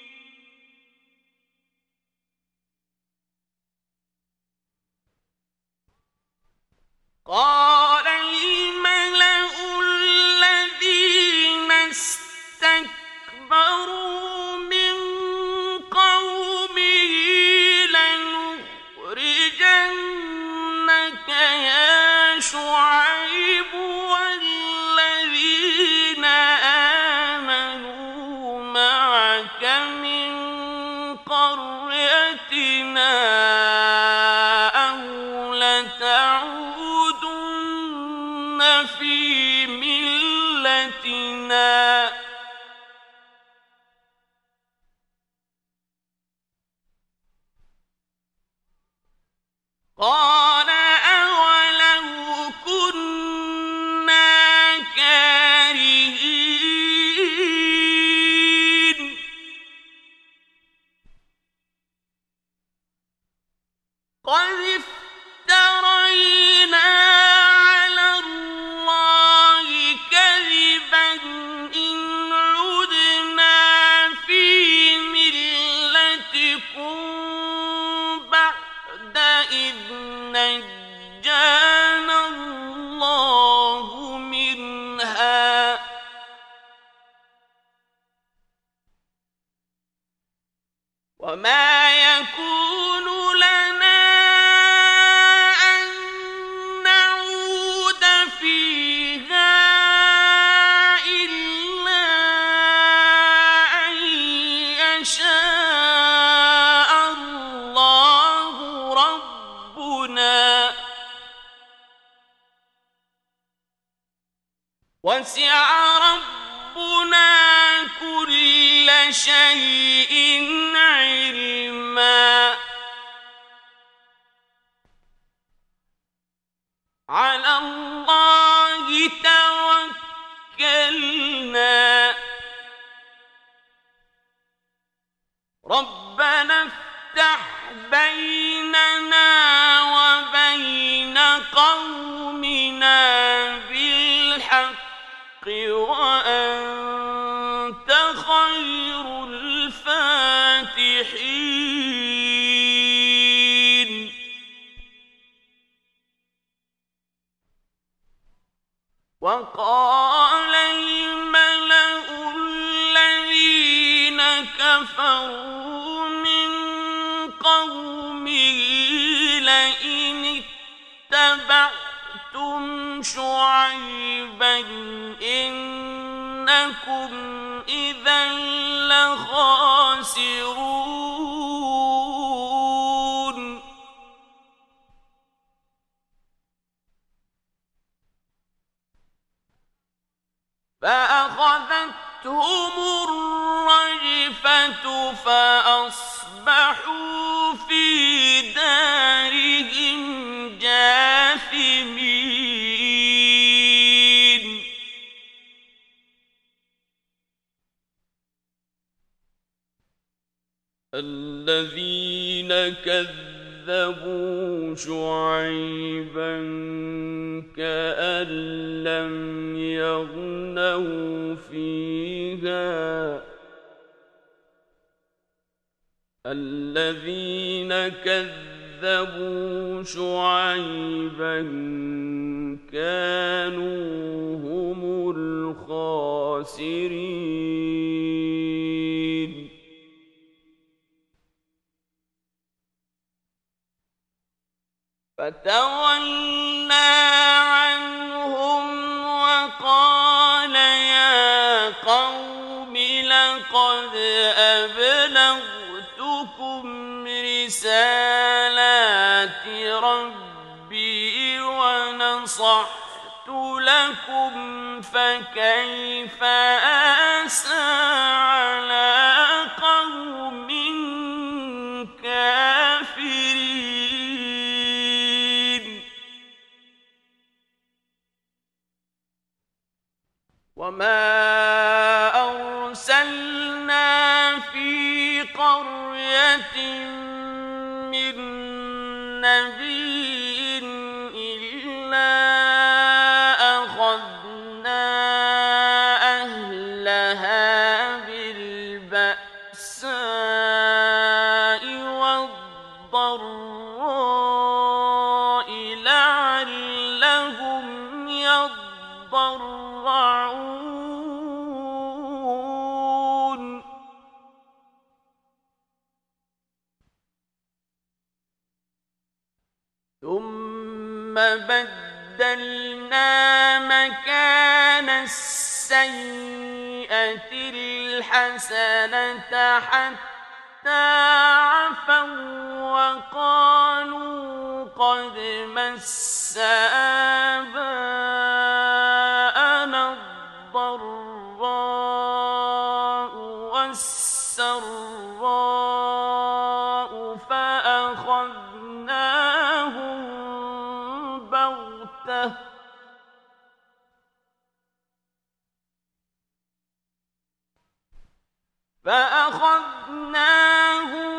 قال الملأ الذين استكبروا من قومه لنخرجنك يا شعيب والذين آمنوا معك من قريتنا أو لتعودن في ملتنا قال أولو كنا كارهين قد افترينا على الله كذبا إن عدنا في ملتكم بعد إذ نجانا الله منها وما يكون لنا أن نعود فيها إلا أن يشاء الله ربنا وسع ربنا كل شيء علما على الله توكلنا ربنا افتح بيننا وبين قومنا بالحق وأنت خير الفاتحين وقال الملأ الذين كفروا من قومه لئن اتبعتم شعيبا إنكم إذا لخاسرون فأخذتهم الرجفة فأصبحوا في دارهم جاثمين الذين كذبوا شعيبا كأن لم يغنوا فيها الذين كذبوا شعيبا كانوا هم الخاسرين فتولى عنهم وقال يا قوم لقد أبلغتكم رسالات ربي ونصحت لكم فكيف آسى على قوم كافرين وما أرسلنا في قرية من نبي إلا أخذنا أهلها بالبأساء والضراء لعلهم يضرعون ثم بدلنا مكان السيئة الحسنة حتى عفوا وقالوا قد مس آباءنا الضراء والسراء فأخذناهم بغتة فأخذناهم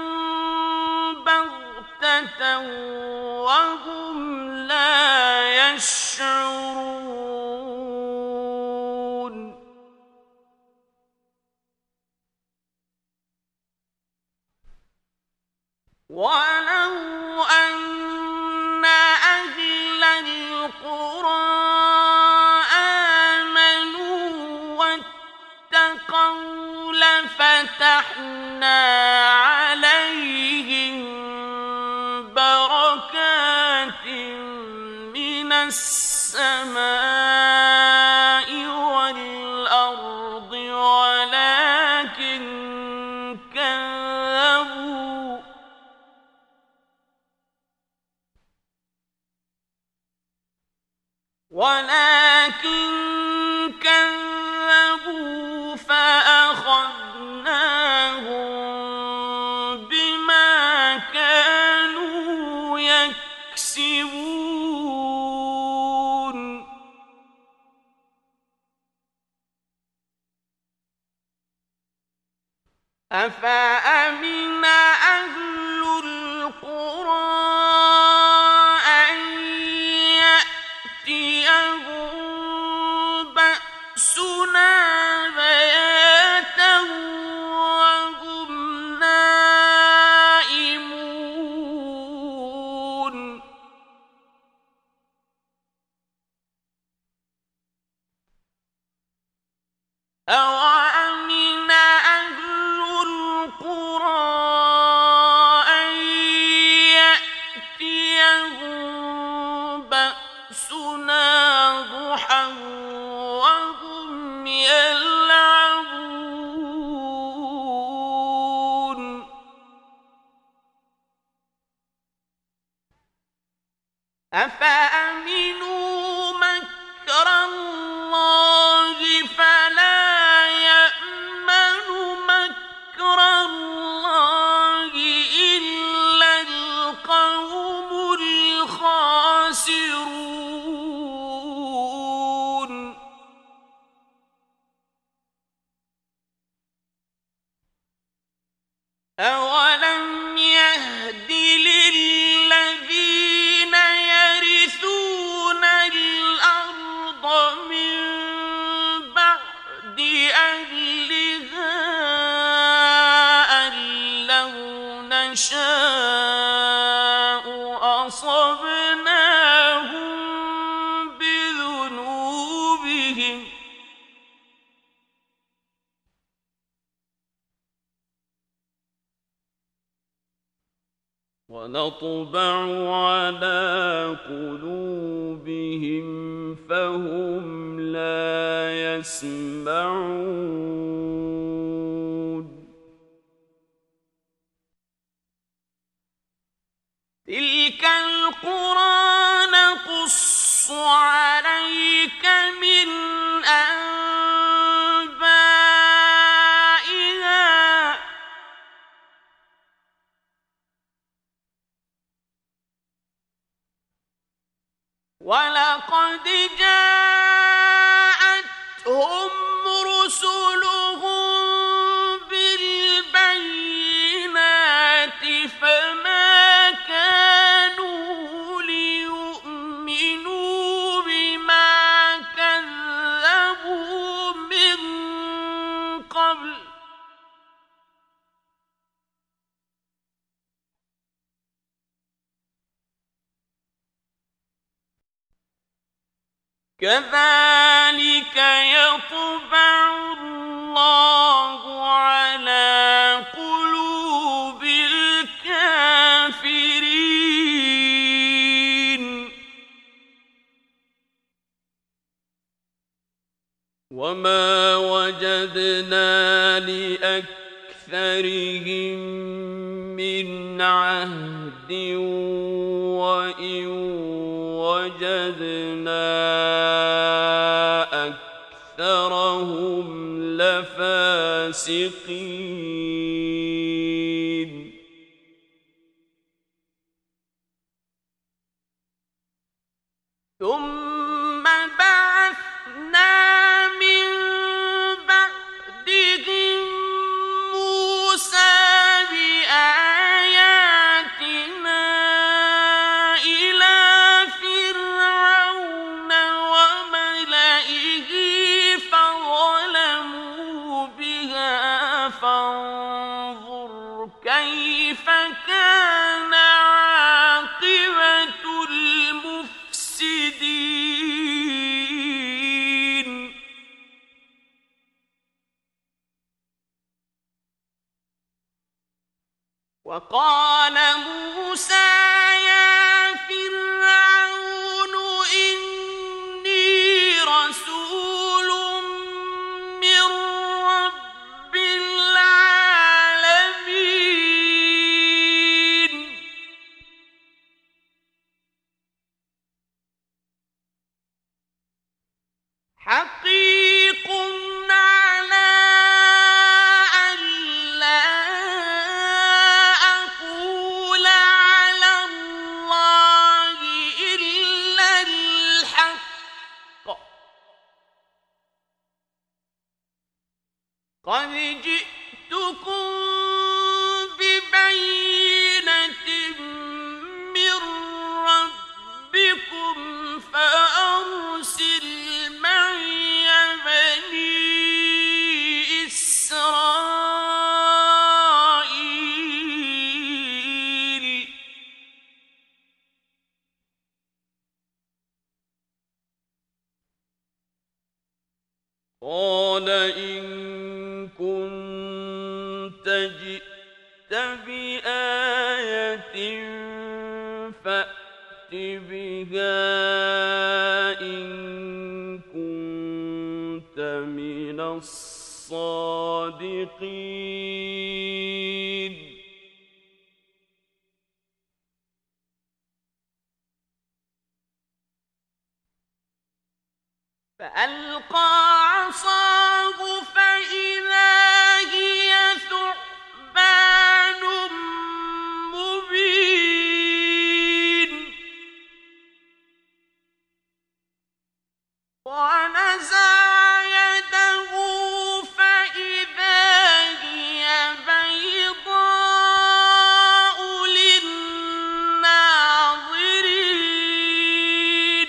بغتة وهم لا يشعرون ولو أن أهل القرى آمنوا واتقوا لفتحنا عليهم بركات من السماء والأرض ولكن كذبوا ولكن كذبوا فأخذناهم بما كانوا يكسبون أفأمن أهل القرى أن يأتيهم بأسنا بياتا وهم نائمون أوأمن أهل القرى أن يأتيهم بأسنا ضحى وهم يلعبون أفأمنوا مكر الله فلا خاسرون أولم يهد للذين يرثون الأرض من بعد أهلها أن لو نشاء أصبناهم بذنوبهم ونطبع على قلوبهم فهم لا يسمعون تلك القرى نقص عليك من أنبائها ولقد جاءتهم رسلهم بالبينات فما كانوا ليؤمنوا بما كذبوا من قبل كذلك يطبع الله على قلوب الكافرين وما وجدنا لأكثرهم من عهد وإن وجدنا أكثرهم لفاسقين ثم بعثنا من بعدهم موسى بآياتنا إلى فرعون وملئه فظلموا بها فانظر كيف كان عاقبة المفسدين وقال موسى يا فرعون إني رسول من رب العالمين حقيق على أن لا أقول على الله إلا الحق قد جئتكم ببينة من ربكم فأرسل معي بني إسرائيل قال إن كنت جئت بآية فأت بها إن كنت من الصادقين فألقى عصاه فإذا هي ثعبان مبين ونزع يده فإذا هي بيضاء للناظرين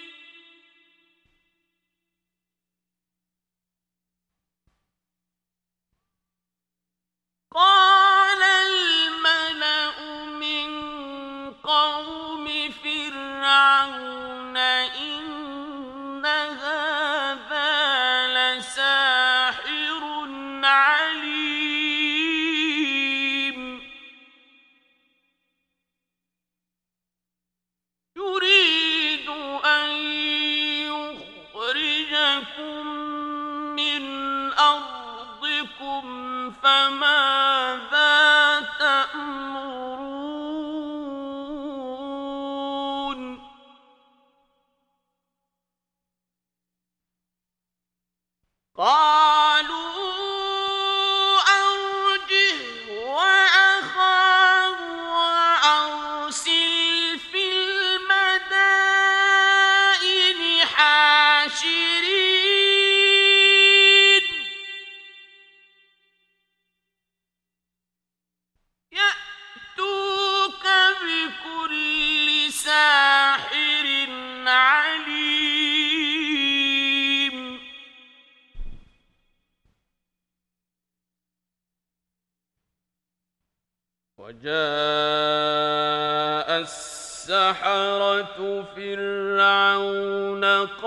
قال الملأ من قوم فرعون إن هذا لساحر عليم يريد أن يخرجكم من أرضكم فماذا تأمرون قالوا أرجه وأخاه وأرسل في المدائن حاشرين يأتوك بكل ساحر عليم وجاء السحرة فرعون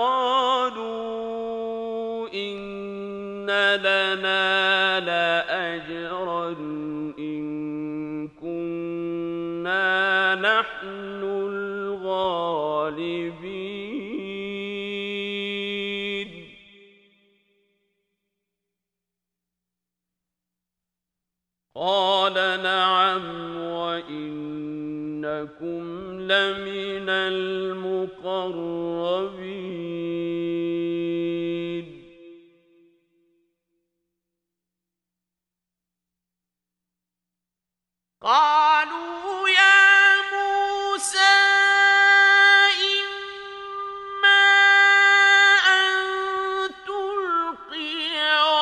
قالوا إن لنا لأجرا إن كنا نحن الغالبين قال نعم وإنكم لمن المقربين قالوا يا موسى إما أن تلقي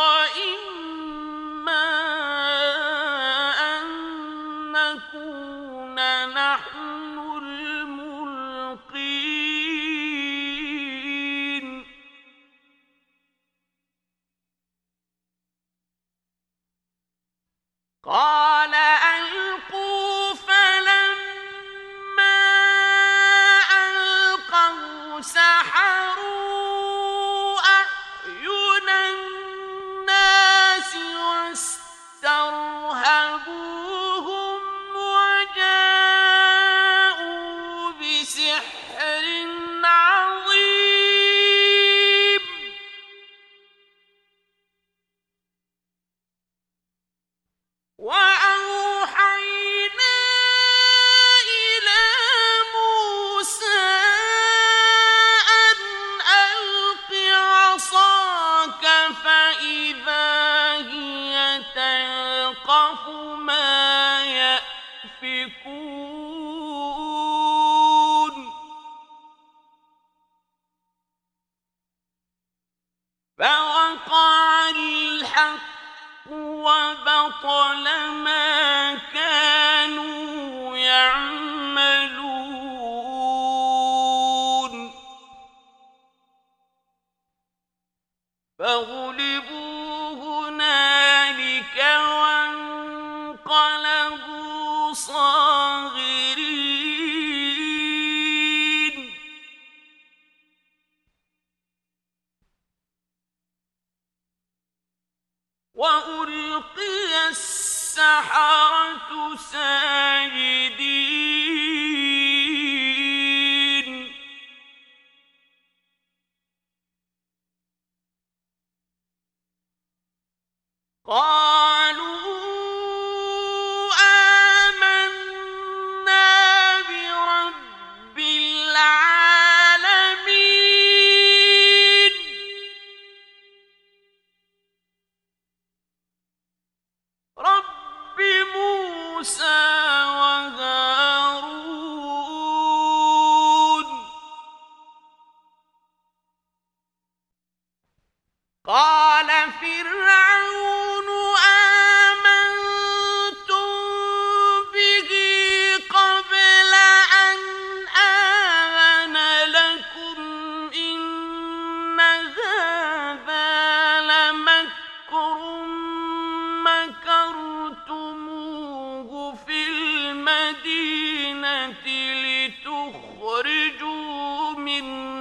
وإما أن نكون نحن الملقين قال ألقوا فلما ألقوا سحروا أعين الناس واسترهبوهم وجاءوا بسحر عظيم وأوحينا إلى موسى أن ألق عصاك فإذا هي تلقف ما يأفكون فوقع الحق وبطل ما كانوا يعملون فغلبوا هنالك وانقلبوا صاغرين وألقي السحرة ساجدين قالوا آمنا برب العالمين رب موسى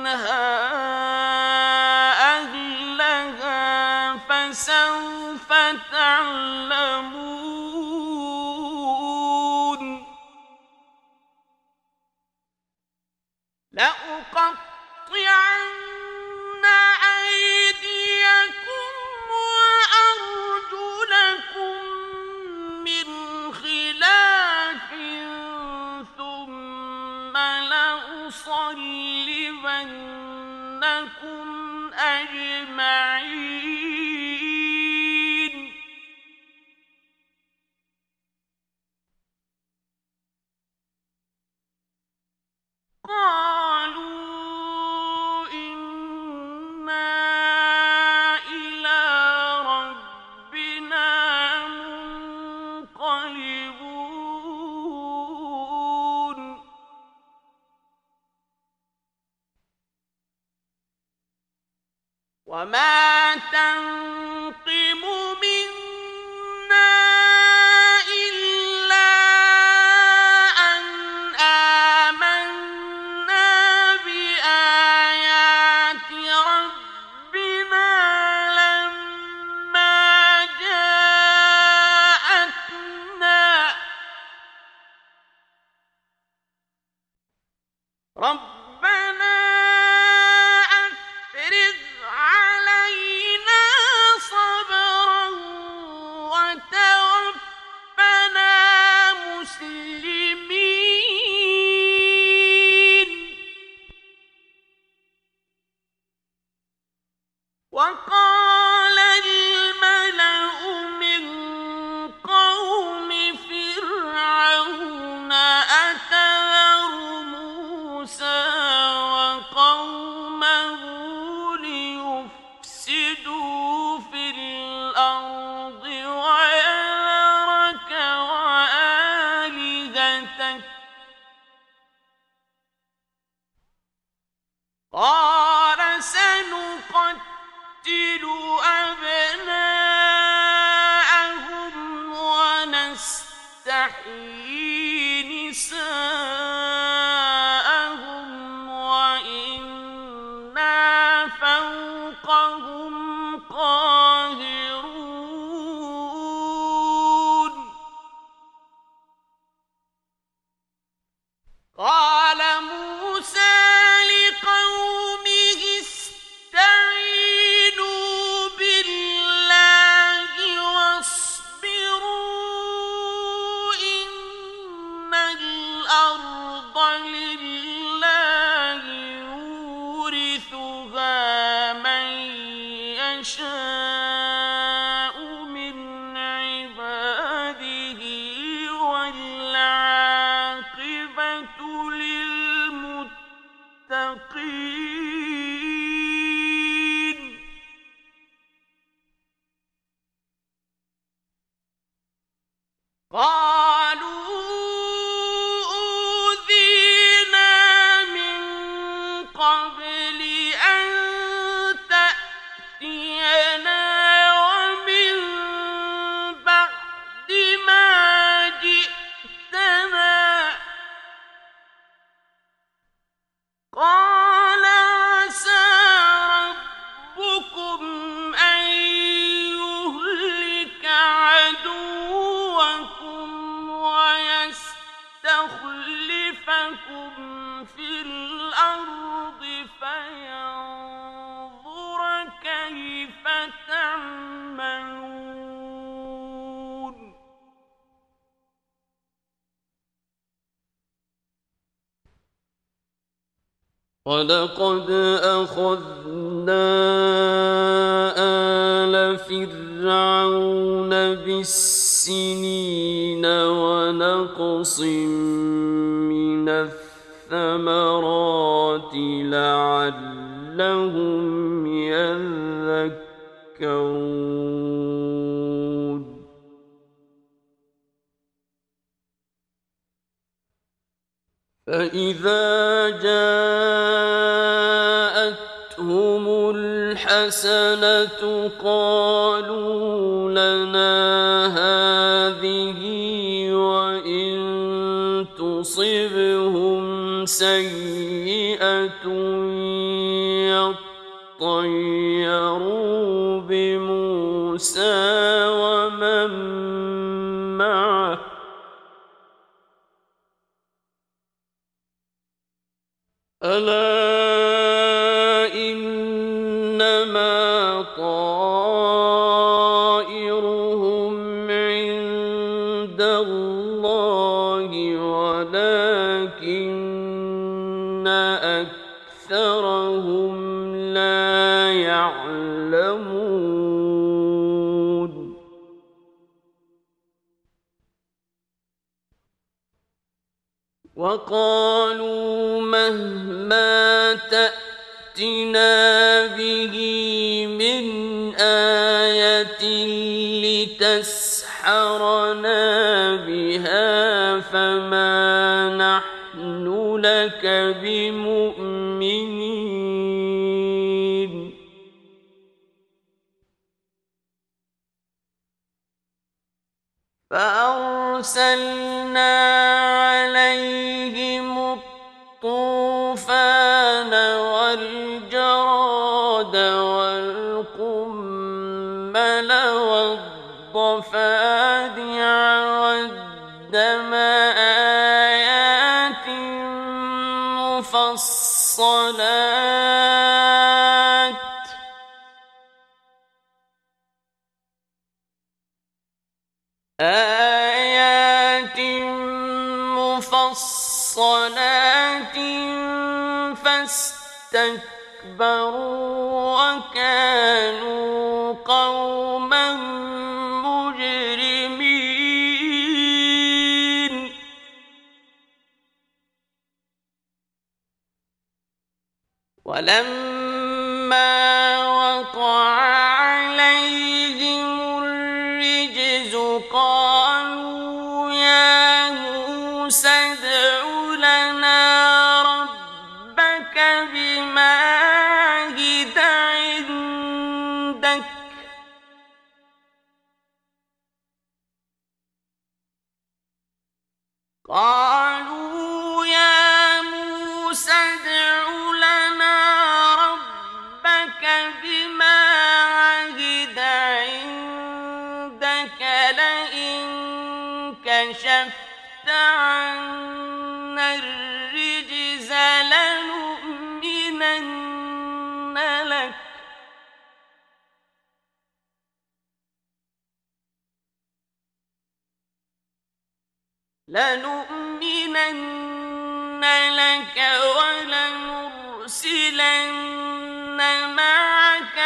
أهلها فسوف تعلمون لأقطعن أيديكم وأرجلكم من خلاف ثم لأصلبنكم أجمعين قالوا إنا إلى ربنا منقلبون وما تنقم منا إلا أن آمنا بآيات ربنا لما جاءتنا ربنا أفرغ علينا صبرا وتوفنا مسلمين وقال الملأ من قوم فرعون أتذر موسى وقومه ليفسدوا في الأرض ويذرك وآلهتك قال سنقتل أبناءهم ونستحيي نساءهم وإنا فوقهم قاهرون قال موسى لقومه استعينوا بالله واصبروا إن الأرض لله يورثها من يشاء من عباده والعاقبة للمتقين قالوا أوذينا من قبل أن تأتينا ومن بعد ما جئتنا قال عسى ربكم أن يهلك عدوكم ويستخلفكم في الأرض فينظر كيف تعملون ولقد أخذنا آل فرعون بالسنين ونقص من الثمرات لعلهم يذكرون فإذا جاءتهم الحسنة قالوا لنا هذه وإن تصبهم سيئة طيروا بموسى ومن معه ألا إنما طائرهم عند الله ولكن أكثرهم لا يعلمون وقالوا مهما تأتنا به من آية لتسحرنا بها فما نحن لك بمؤمنين فأرسلنا عليهم الطوفان والجراد والقمل والضفادع والدم آيات مفصلات آيات مفصلات فاستكبروا وكانوا قوما مجرمين ولما وقع عليهم الرجز قالوا يا موسى ادع لنا ربك بما عهد عندك قالوا يا موسى ادع لنا ربك بما عهد عندك لئن كشفت عنا الرجز لنؤمنن لك لنؤمنن لك ولنرسلن معك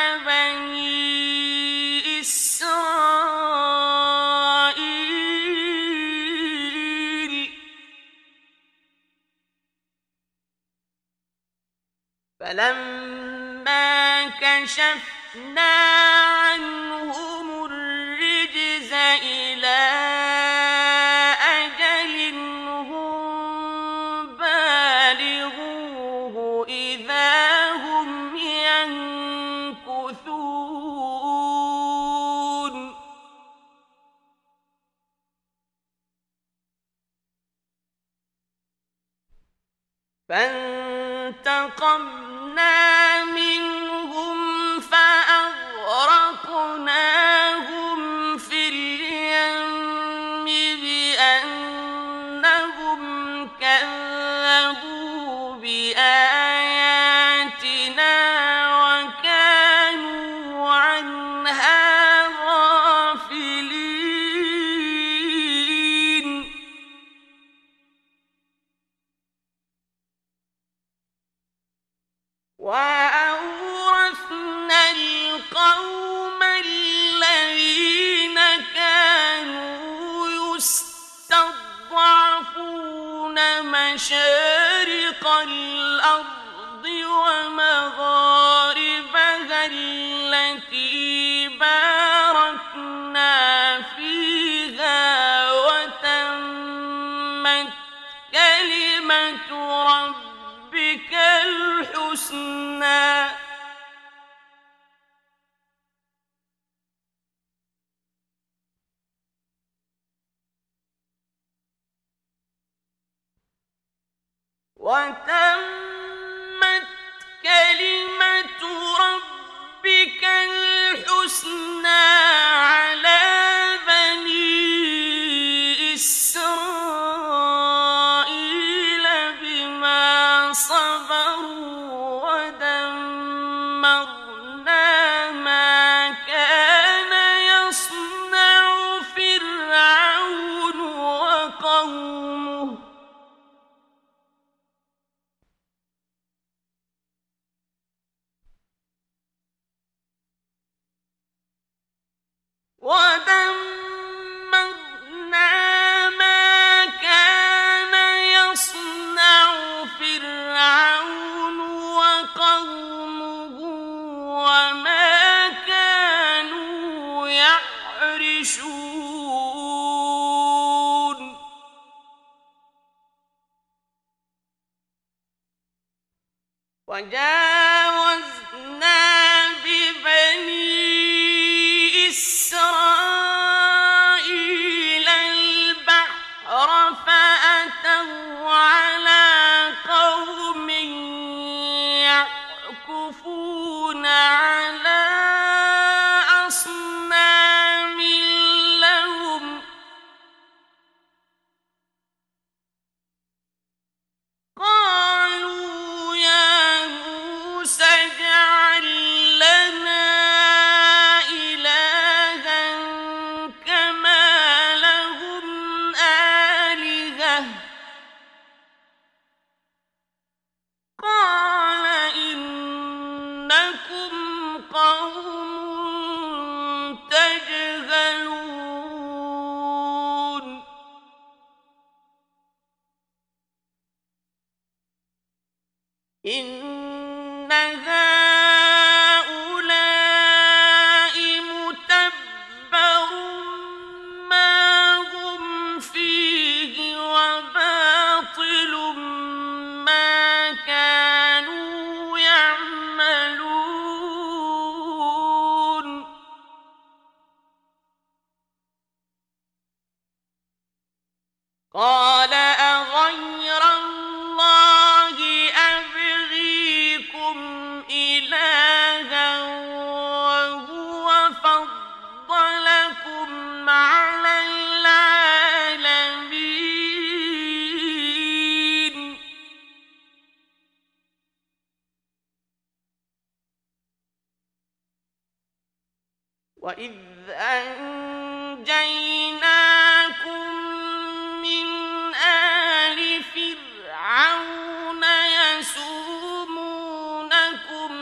بني إسرائيل فلما كشفنا عنهم الرجز إلى فانتقمنا منهم فأغرقناهم في اليم بأنهم كذبوا بآياتنا وكانوا عنها غافلين وأورثنا القوم الذين كانوا يستضعفون مشارق الأرض ومغاربها التي باركنا فيها وتمت كلمة ربك الحسنى وتمت كلمة ربك ما كان يصنع فرعون وقومه ودمرنا ما كان يصنع فرعون وقومه وما كانوا يعرشون وجاوزنا ببني إسرائيل البحر فأتوا على قوم يعكفون على أصنام لهم قالوا يا موسى اجعل لنا إلها كما لهم آلهة قال إنكم قوم تجهلون إن هؤلاء متبر ما هم فيه وباطل ما كانوا يعملون قال أغير الله أبغيكم إلها وهو فضلكم على العالمين وإذ أنجيناكم من آل فرعون يسومونكم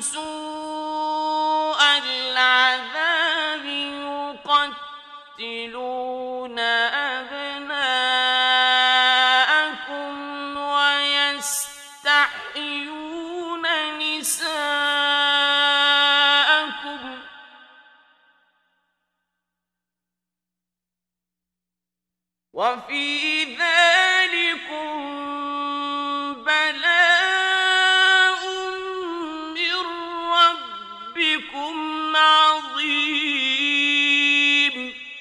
سوء العذاب يقتلون أبناءكم ويستحيون نساءكم وفي ذلكم بلاء من ربكم عظيم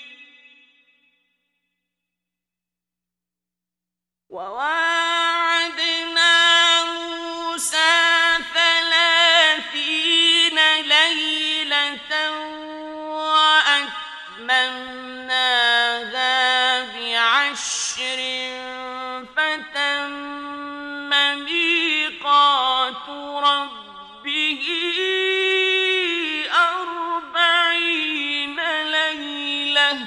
وواعدنا موسى ثلاثين ليلة وأتممناها بعشر فتم ميقات ربه أربعين ليلة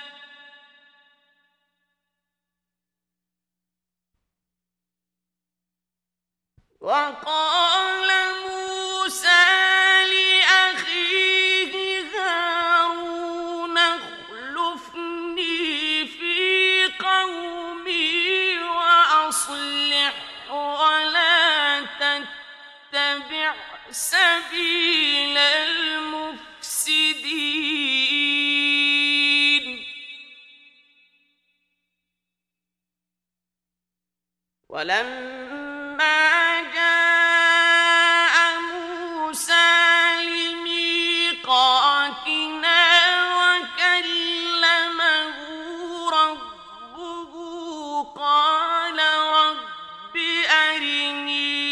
وقال موسى لأخيه هارون اخلفني في قومي وأصلح ولا تتبع سبيل المفسدين ولما جاء موسى لميقاتنا وكلمه ربه قال رب أرني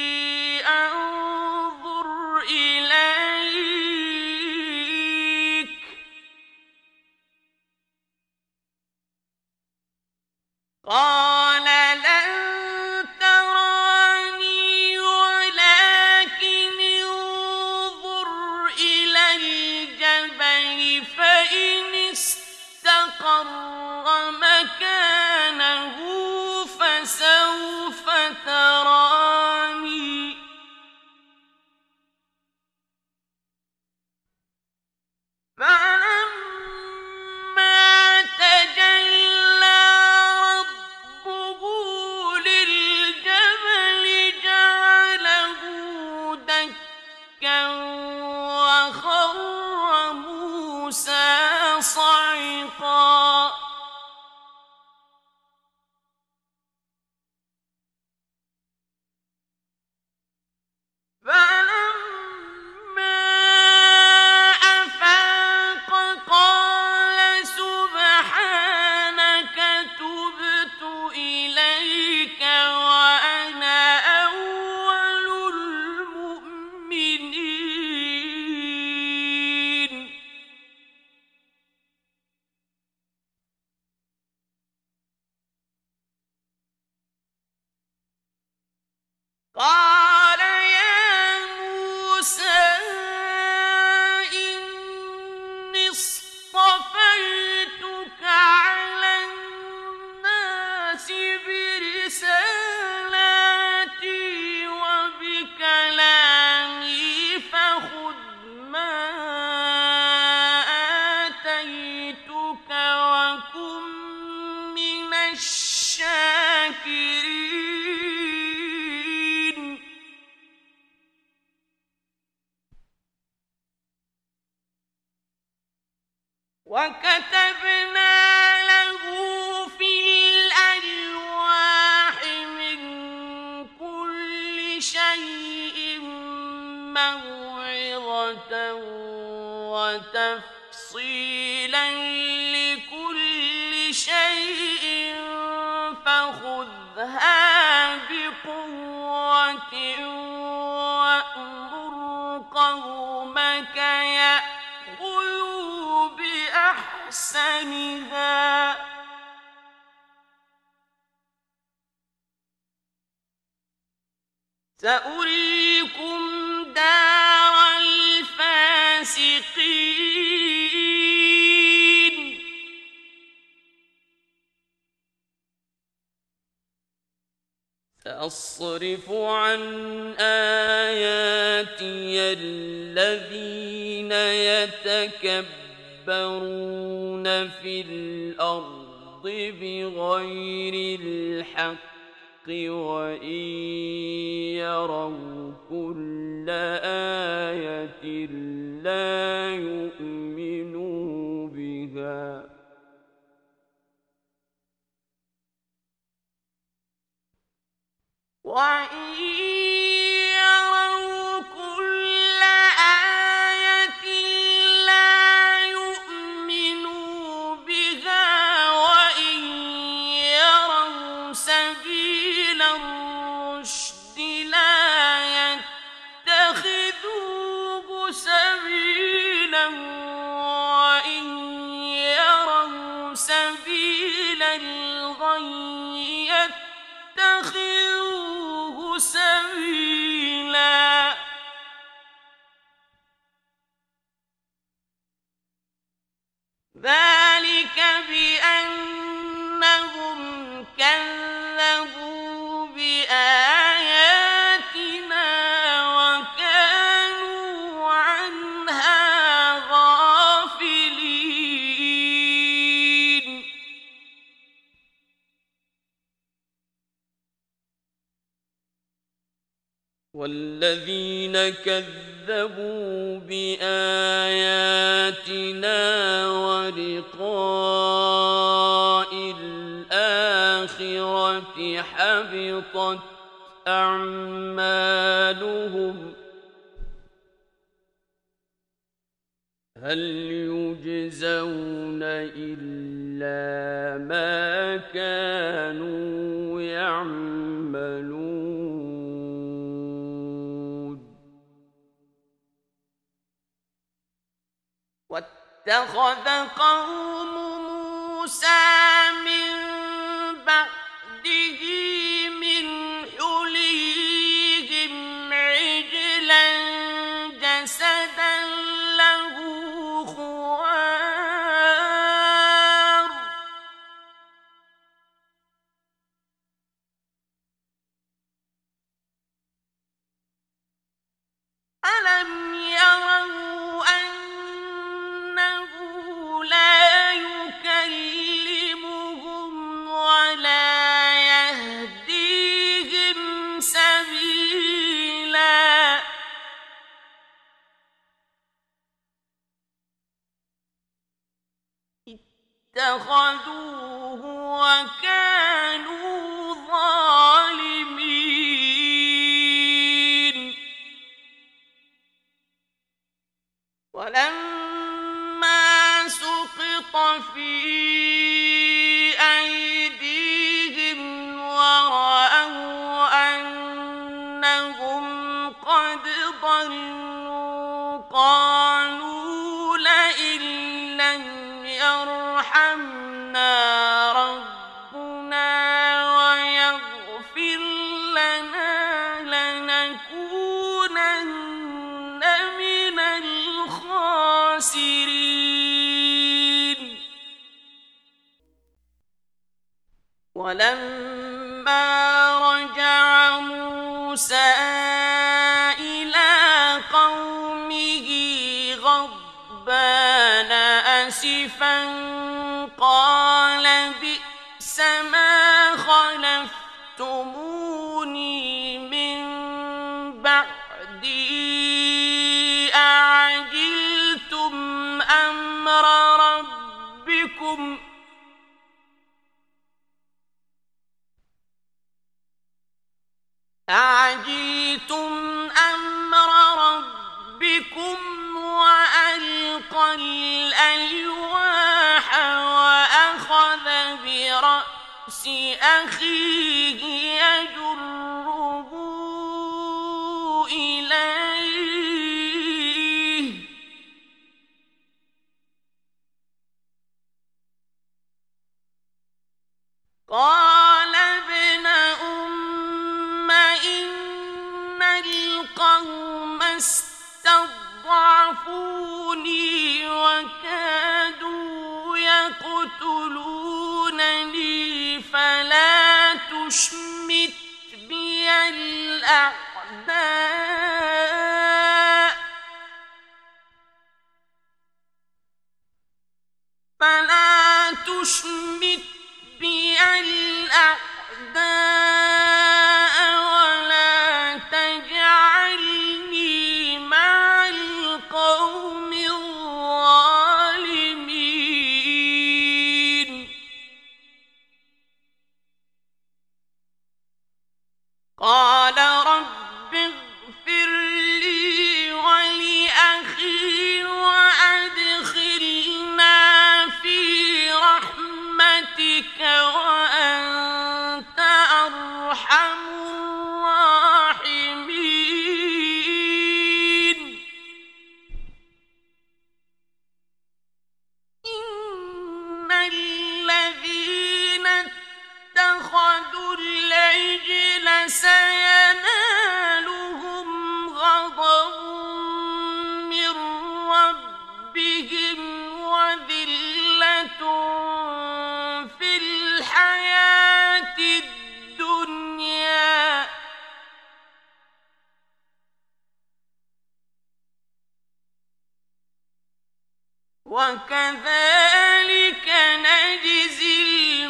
أنظر إليك قال لن وكتبنا له في الألواح من كل شيء موعظة وتفصيلا لكل شيء فخذها بقوة وأمر قومك يأخذوا بأحسنها سأريكم دار الفاسقين سأصرف عن آياتي الذين يتكبرون في الأرض بغير الحق وإن يروا كل آية لا يؤمنوا بها وإن يروا كل آية لا يؤمنوا بها وإن يروا سبيل الرشد لا يتخذوه سبيلا وإن يروا سبيل الغي يتخذوه سبيلا ذلك بأنهم كذبوا بآياتنا وكانوا عنها غافلين والذين كذبوا بآياتنا ولقاء الآخرة حبطت أعمالهم هل يجزون إلا ما كانوا يعملون واتخذ قوم موسى من بعده من حليهم عجلا جسدا له خوار ألم يروا أنه لا يكلمهم ولا يهديهم سبيلا اتخذوه وكانوا ظالمين ولما سقط في أيديهم ورأوا أنهم قد ضلوا قالوا لئن لم يرحمنا ربنا ويغفر لنا لنكونن من الخاسرين ولما رجع موسى إلى قومه غضبان آسفا قال بئس ما خلفتموني من بعدي أعجلتم أمر ربكم أخيه يجره إليه قال ابن أم إن القوم استضعفوني وكادوا يقتلونني فلا تشمت بي الأعداء فلا تشمت بي الأعداء ولا تجعلني مع القوم الظالمين قال رب اغفر لي ولأخي وأدخلنا في رحمتك وأنت أرحم الراحمين إن الذين اتخذوا العجل سينالهم غضب من ربهم وذلة في الحياة الدنيا وكذلك نجزي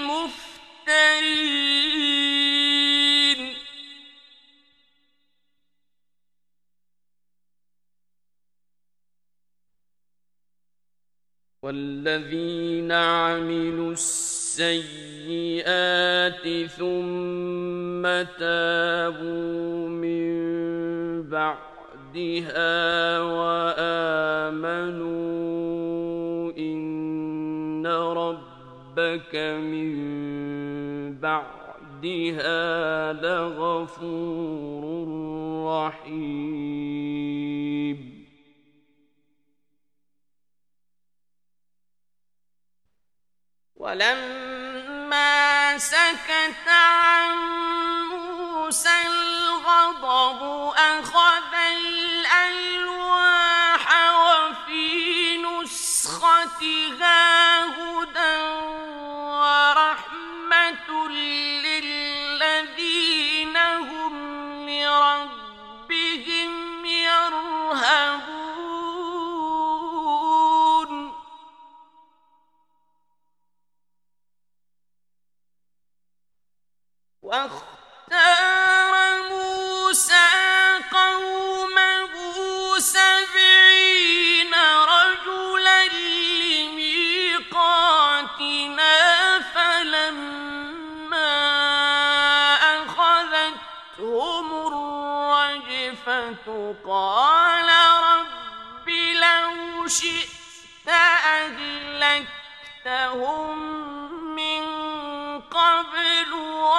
المفترين والذين عملوا السيئات ثم تابوا من بعدها وآمنوا إن ربك من بعدها لغفور رحيم ولما سكت عن موسى الغضب أخذ الألواح وفي نسختها هدى ورحمة للذين هم لربهم يرهبون واختار موسى قومه سبعين رجلا لميقاتنا فلما أخذتهم الرجفة قال رب لو شئت أهلكتهم من قبل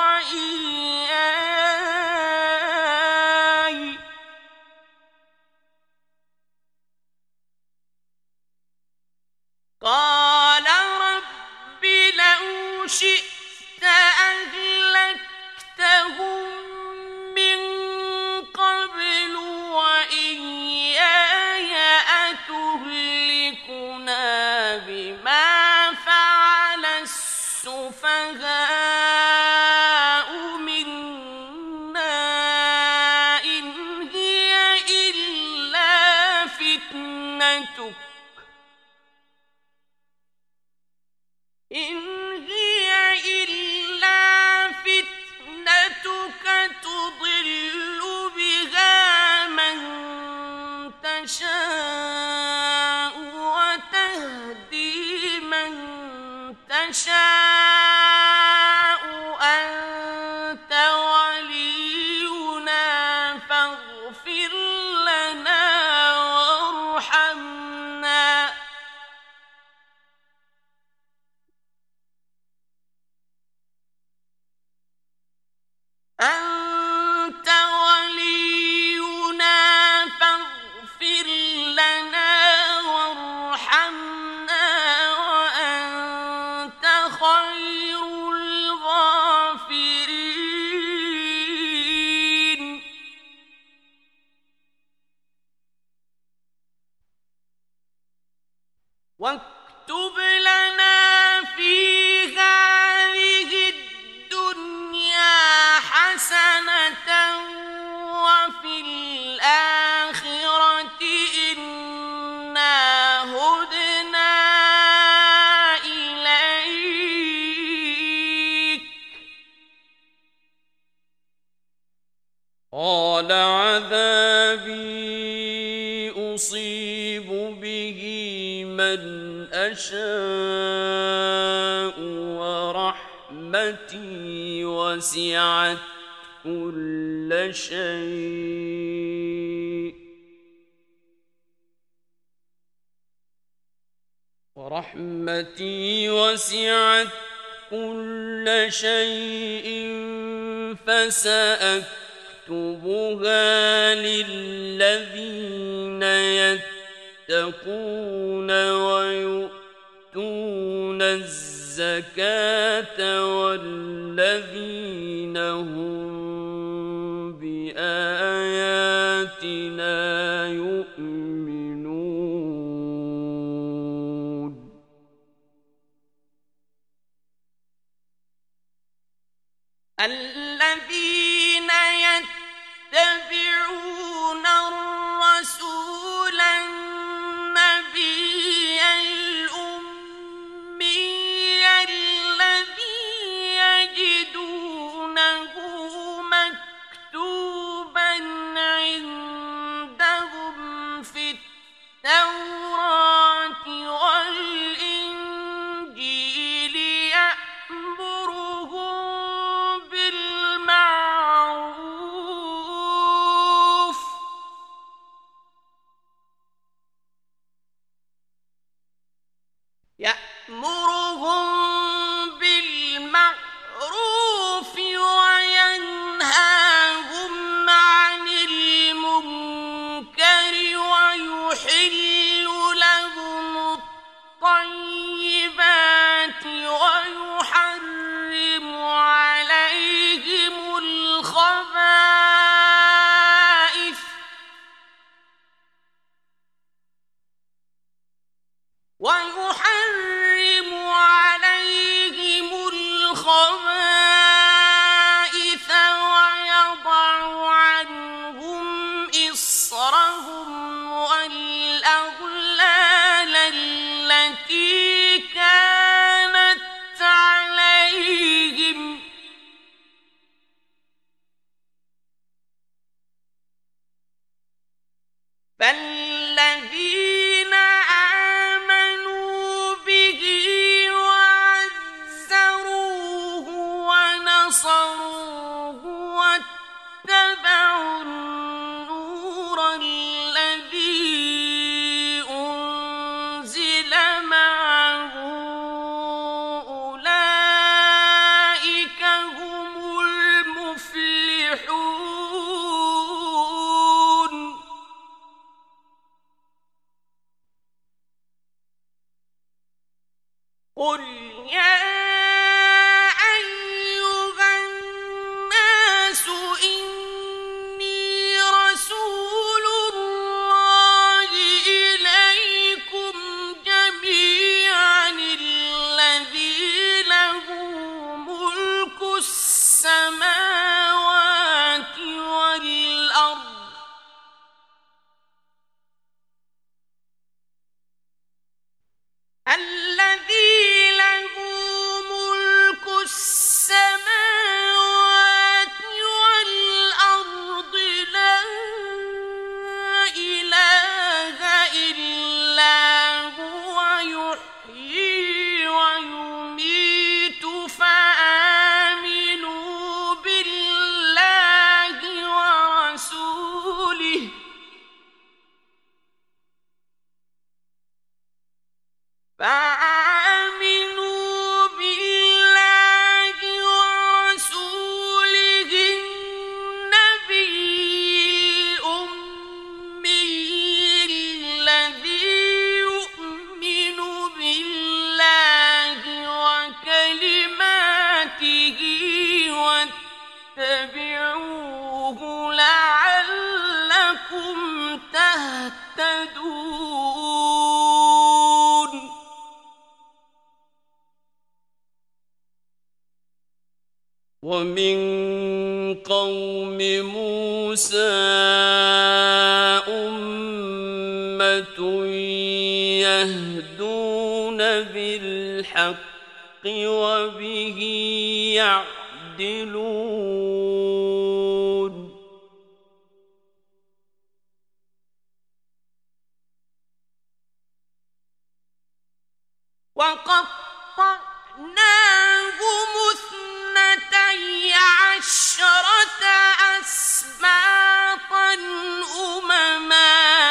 وإياي قال رب لو شئت أهلكتهم من قبل وإياي أتهلكنا بما فعل السفهاء منا إن هي إلا فتنتك إن هي إلا فتنتك تضل بها من تشاء وتهدي من تشاء أنت ولينا فاغفر لنا وارحمنا واكتب لنا في هذه الدنيا حسنة وفي الآخرة إنا هدنا إليك. قال عذابي أصيب به من أشاء ورحمتي وسعت كل شيء ورحمتي وسعت كل شيء فسأكتبها للذين يتقون ويؤتون الزكاة والذين هم بآياتنا يؤمنون. الذين يتبعون الرسول النبي الأمي الذي يجدونه مكتوبا عندهم في التوراة والإنجيل يأمرهم بالمعروف يأمرهم بالمعروف وينهاهم عن المنكر ويحل لهم الطيبات ويحرم عليهم الخبائث ويحرم عليهم الخبائث ويضع عنهم إصرهم والأغلال التي كانت عليهم. فالذين آمنوا به وعزروه ونصروه واتبعوا النور الذي أنزل معه أولئك هم المفلحون. قل يا أيها الناس إني رسول الله إليكم جميعا الذي له ملك السماوات والأرض الذي له ملك السماوات والأرض لا إله إلا هو يحيي ويميت فآمنوا بالله ورسوله فآمنوا بالله ورسوله النبي الأمي الذي يؤمن بالله وكلماته واتبعوه لعلكم تهتدون. ومن قوم موسى أمة يهدون بالحق وبه يعدلون وقطعناهم اثنتي عشرة أسباطا أمما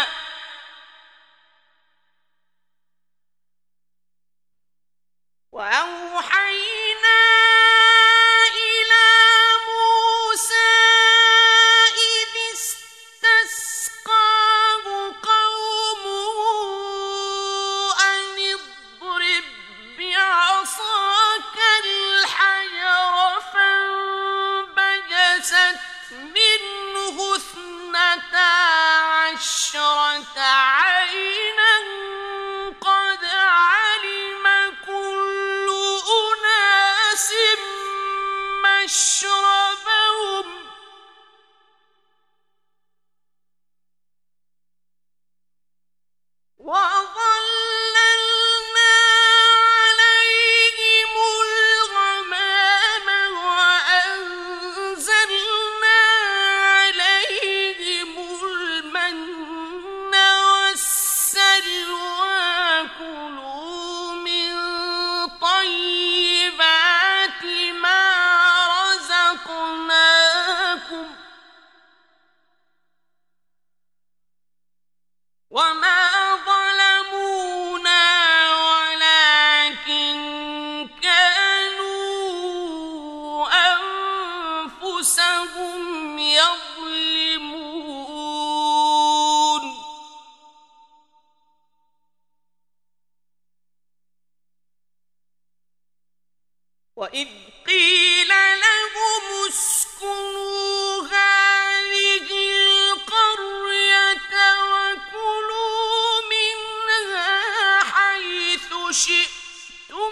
وأوحينا إلى موسى إذ استسقاه قومه أن اضرب بعصاك الحجر فانبجست منه اثنتا عشرة عينا قد علم كل أناس مشربهم وظللنا عليهم الغمام وأنزلنا عليهم المن والسلوى كلوا من طيبات ما رزقناكم وما ظلمونا ولكن كانوا أنفسهم يظلمون وإذ قيل لهم اسكنوا هذه القرية وكلوا منها حيث شئتم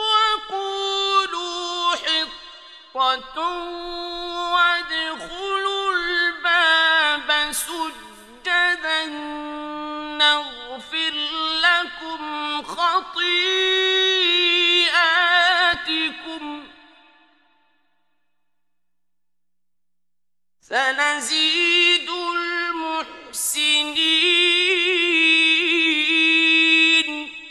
وقولوا حطة وادخلوا الباب سجدا نغفر لكم خطيئاتكم سنزيد المحسنين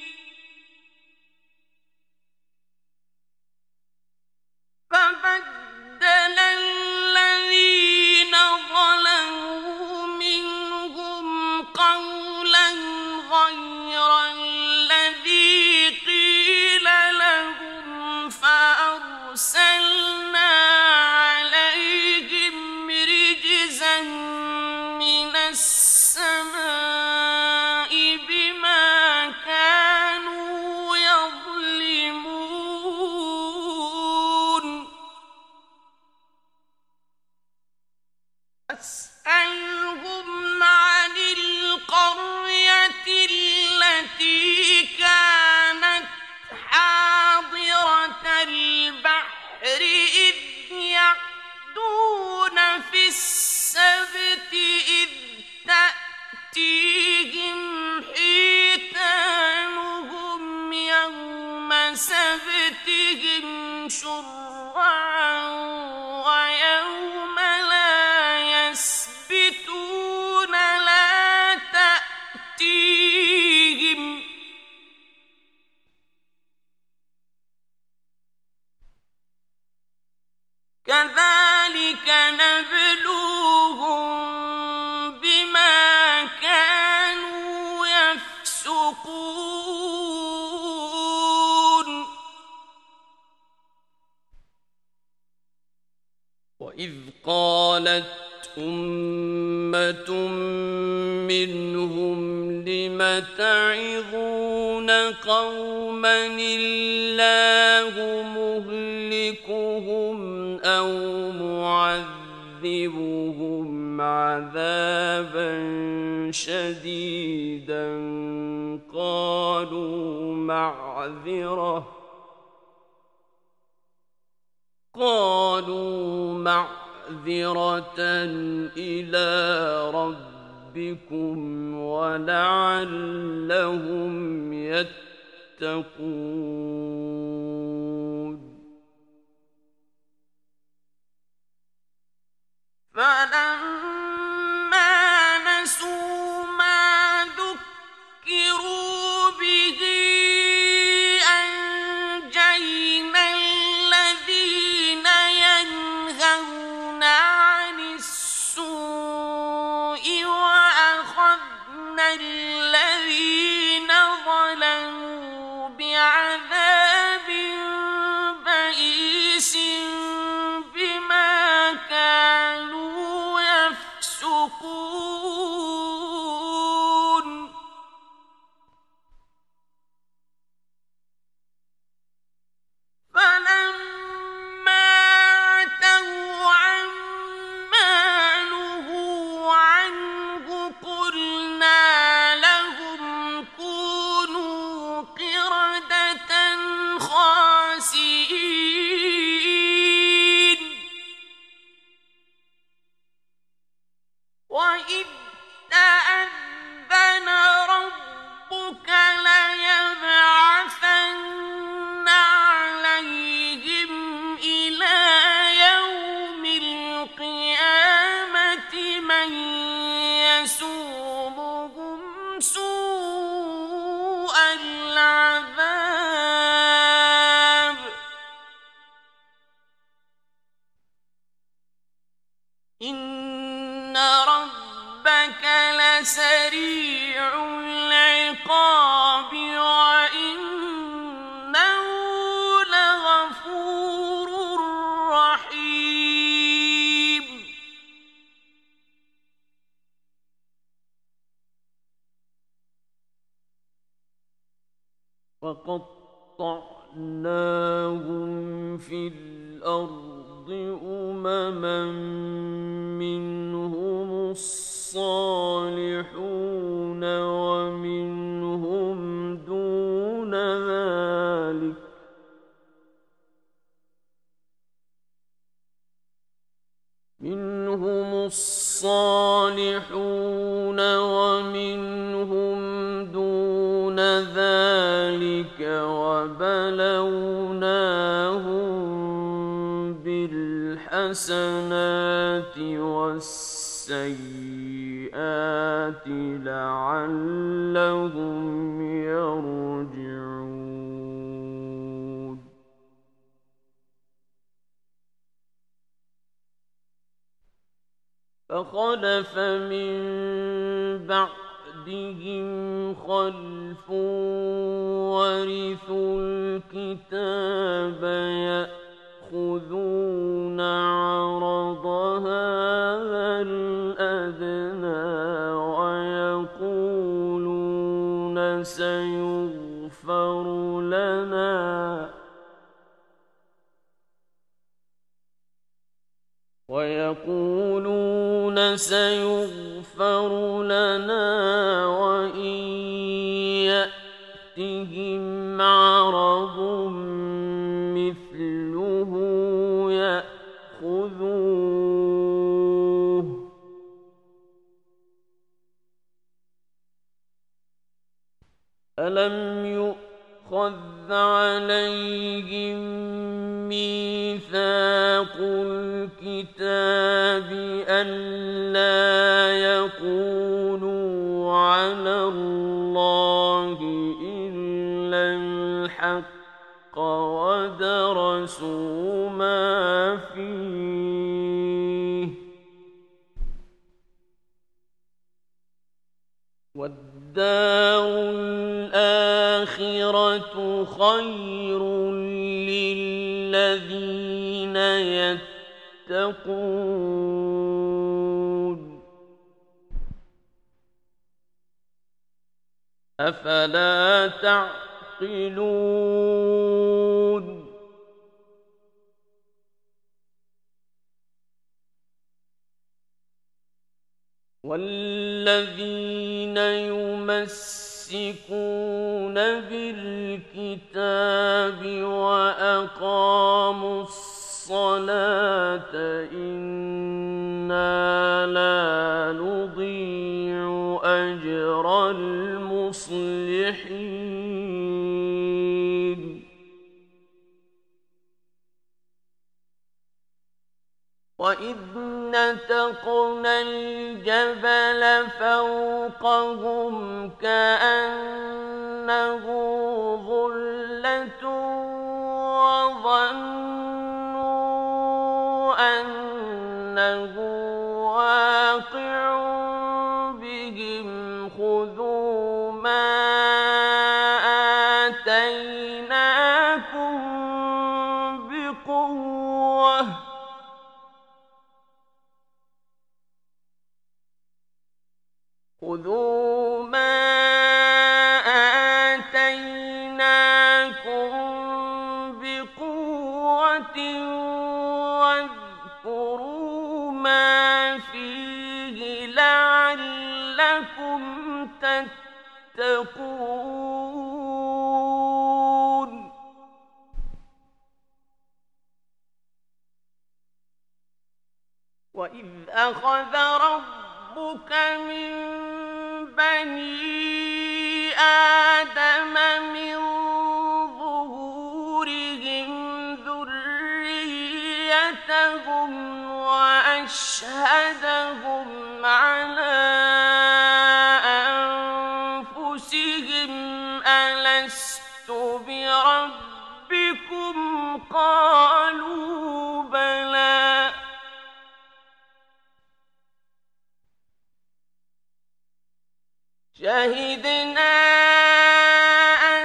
فبدل الذين ظلموا منهم قولا غير الذي قيل لهم فأرسلنا عليهم رجزا من السماء بما كانوا يظلمون فاسألهم عن القرية التي كانت حاضرة البحر إذ يعدون في السبت إذ تأتيهم حيتانهم يوم سبتهم شرعا ويوم لا يسبتون لا تأتيهم كذلك نبلوهم بما كانوا يفسقون وإذ قالت أمة منهم لم تعظون قوما الله مهلكهم أو معذبهم عذابا شديدا قالوا معذرة قالوا معذرة إلى ربكم ولعلهم يتقون فلما نسوا ما ذكروا به أنجينا الذين ينهون عن السوء وأخذنا الذين ظلموا بعذاب بئيس بما كانوا يفسقون فلما عتوا عما نهوا عنه قلنا لهم كونوا قردة خاسئين وإذ تأذن ربك ليبعثن عليهم إلى يوم القيامة من يسومهم سوء العذاب إن ربك لسريع العقاب وإنه لغفور رحيم وقطعناهم في الأرض أمما منهم الصالحون ومنهم دون ذلك منهم الصالحون ومنهم دون ذلك وبلوناهم بالحسنات والسيئات لعلهم يرجعون فخلف من بعدهم خلف ورثوا الكتاب يأخذون عرض هذا الأدنى ويقولون سيغفر لنا ويقولون سيغفر لنا وإن يأتهم عرض مثله يأخذوه ألم يؤخذ عليهم ميثاق الكتاب ألا يقولوا على الله إلا الحق ودرسوا ما فيه والدار الآخرة خير للذين يتقون أفلا تعقلون والذين يمسكون بالكتاب وأقاموا الصلاة الصلاة إنا لا نضيع أجر المصلحين وإذ نتقنا الجبل فوقهم كأنه ظلة وظنوا أنه واقع بهم خذوا ما آتيناكم بقوة خذوا ما آتيناكم بقوة واذكروا ما فيه لعلكم تتقون وإذ أخذ ربك من بني آدم من ظهورهم ذريتهم وأشهدهم على أنفسهم ألست بربكم قالوا بلى شهدنا أن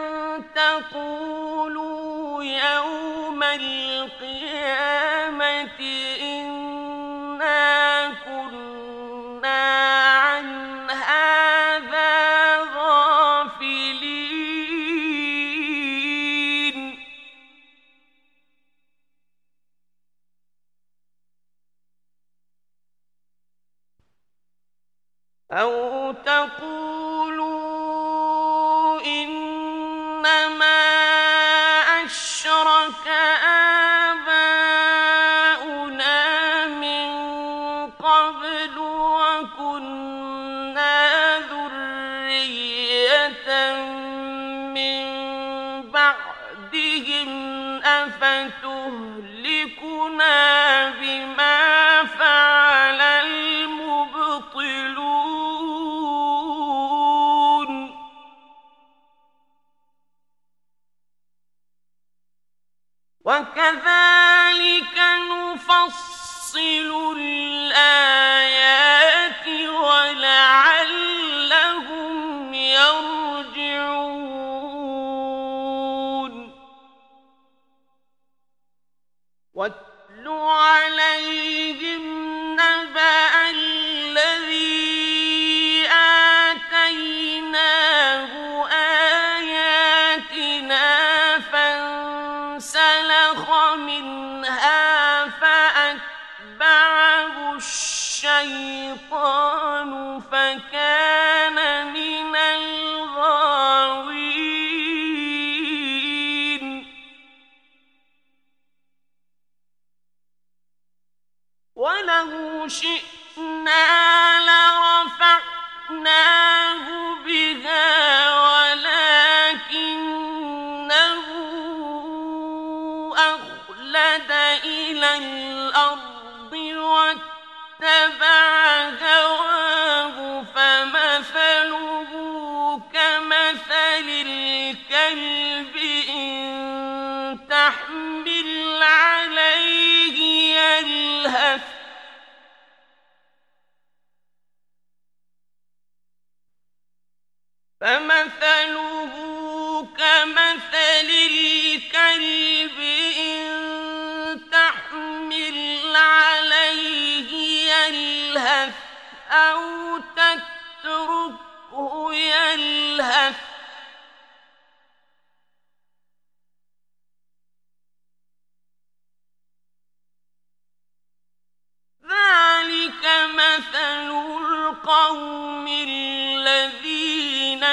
تقولوا يوم القيامة إنا كنا عن هذا غافلين أو تقولوا إنما أشرك آباؤنا من قبل وكنا ذرية من بعدهم أفتهلكنا بما فعل المبطلون وكذلك نفصل الآيات ولعلهم يرجعون واتل عليهم نبأ الذي آتيناه آياتنا فانسلخ منها فأتبعه الشيطان فكان من الغاوين ولو شئنا لرفعناه بها ولكنه أخلد إلى الأرض واتبع هواه فمثله كمثل الكلب إن تحمل عليه يلهث فمثله كمثل الكلب إن تحمل عليه يلهث أو تتركه يلهث ذلك مثل القوم الذين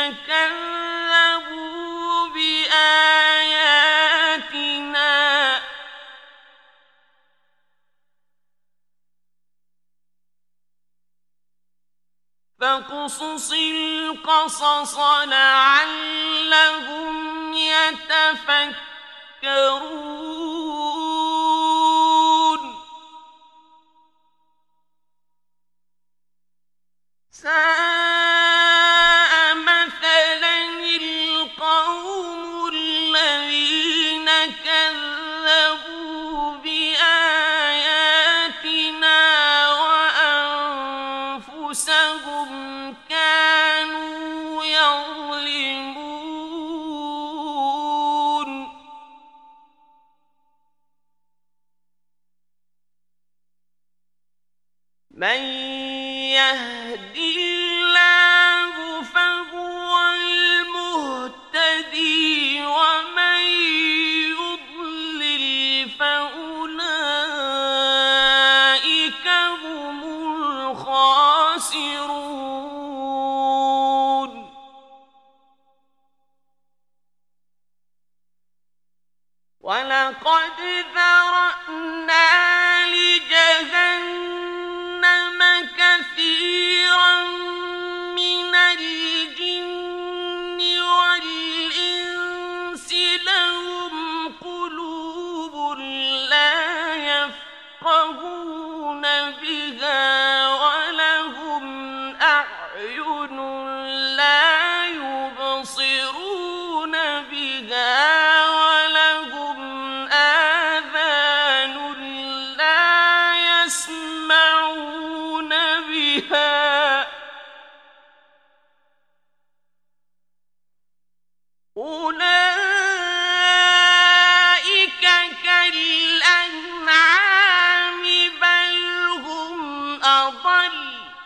كذبوا بآياتنا فاقصص القصص لعلهم يتفكرون ساء مثلا القوم الذين كذبوا بآياتنا وأنفسهم كانوا يظلمون من يهدي الله فهو المهتدي ومن يضلل فأولئك هم الخاسرون ولقد ذرأنا لجهنم كثيرا من الجن والإنس لهم قلوب لا يفقهون بها ولهم أعين لا يبصرون بها ولهم آذان لا يسمعون بها أولئك كالأنعام بل هم أضل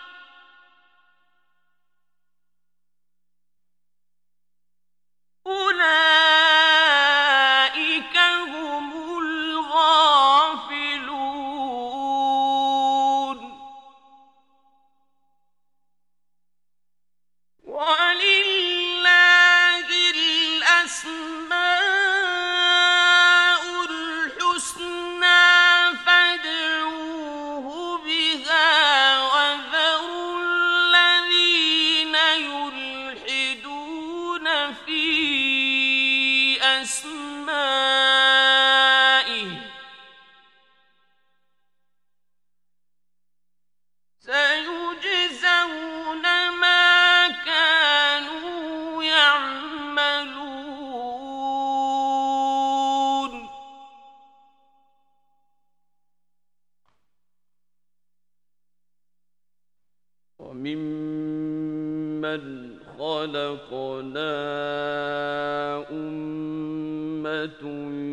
أولئك هم الغافلون ولله الأسماء الحسنى فادعوه بها وذروا الذين يلحدون في أسمائه سيجزون ما كانوا يعملون وممن خلقنا أمة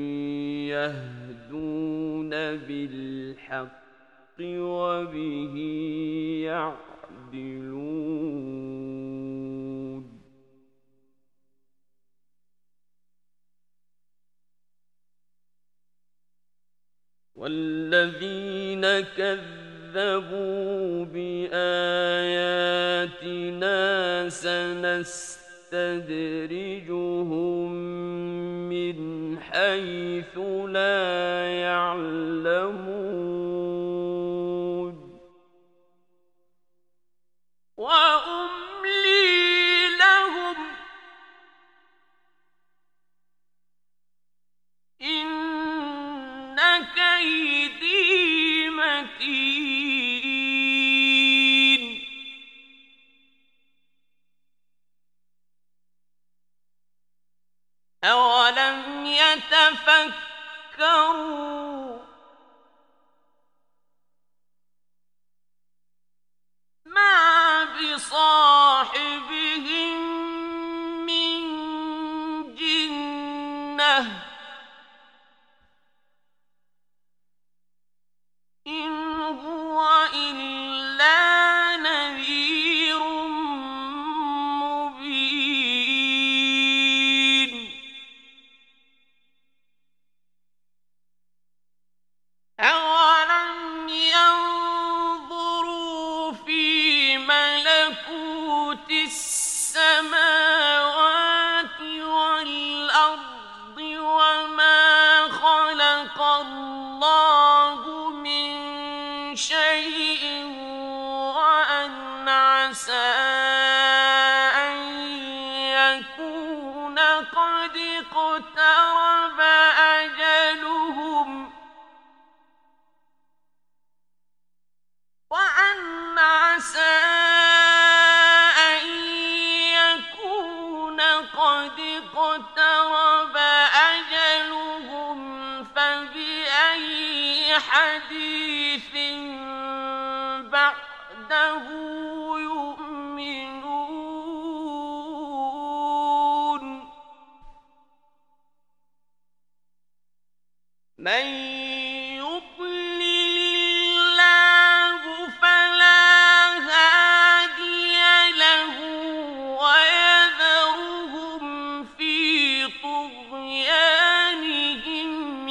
يهدون بالحق وبه يعدلون والذين كذبوا بآياتنا سنستدرجهم من حيث لا يعلمون وأملي لهم إن كيدي متين أولم يتفكروا ما بصاحبهم من جنة إن هو إلا نذير مبين أولم ينظروا في ملكوت السماوات والأرض وما خلق الله من شيء وأن عسى حديث بعده يؤمنون من يضلل الله فلا هادي له ويذرهم في طغيانهم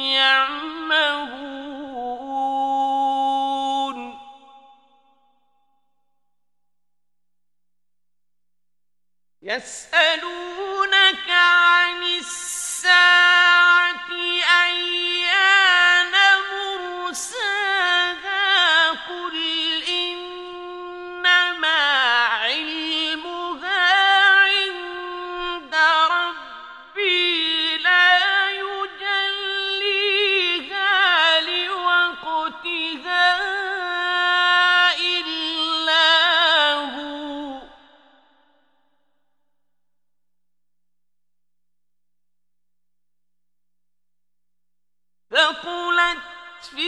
يعمهون يسألونك عن الساعة أيان مرساها قل إنما علمها عند ربي لا يجليها لوقتها إلا هو ثقلت في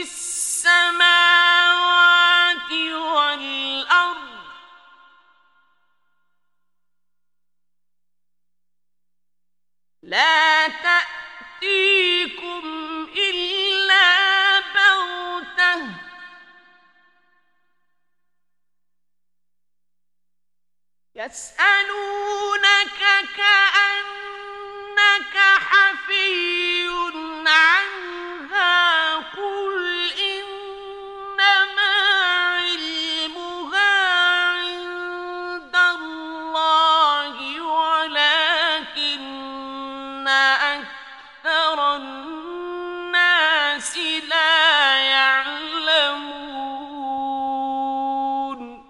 السماوات والأرض لا تأتيكم إلا بغتة يسألونك كأنك حفي عنها قل إنما علمها عند الله ولكن أكثر الناس لا يعلمون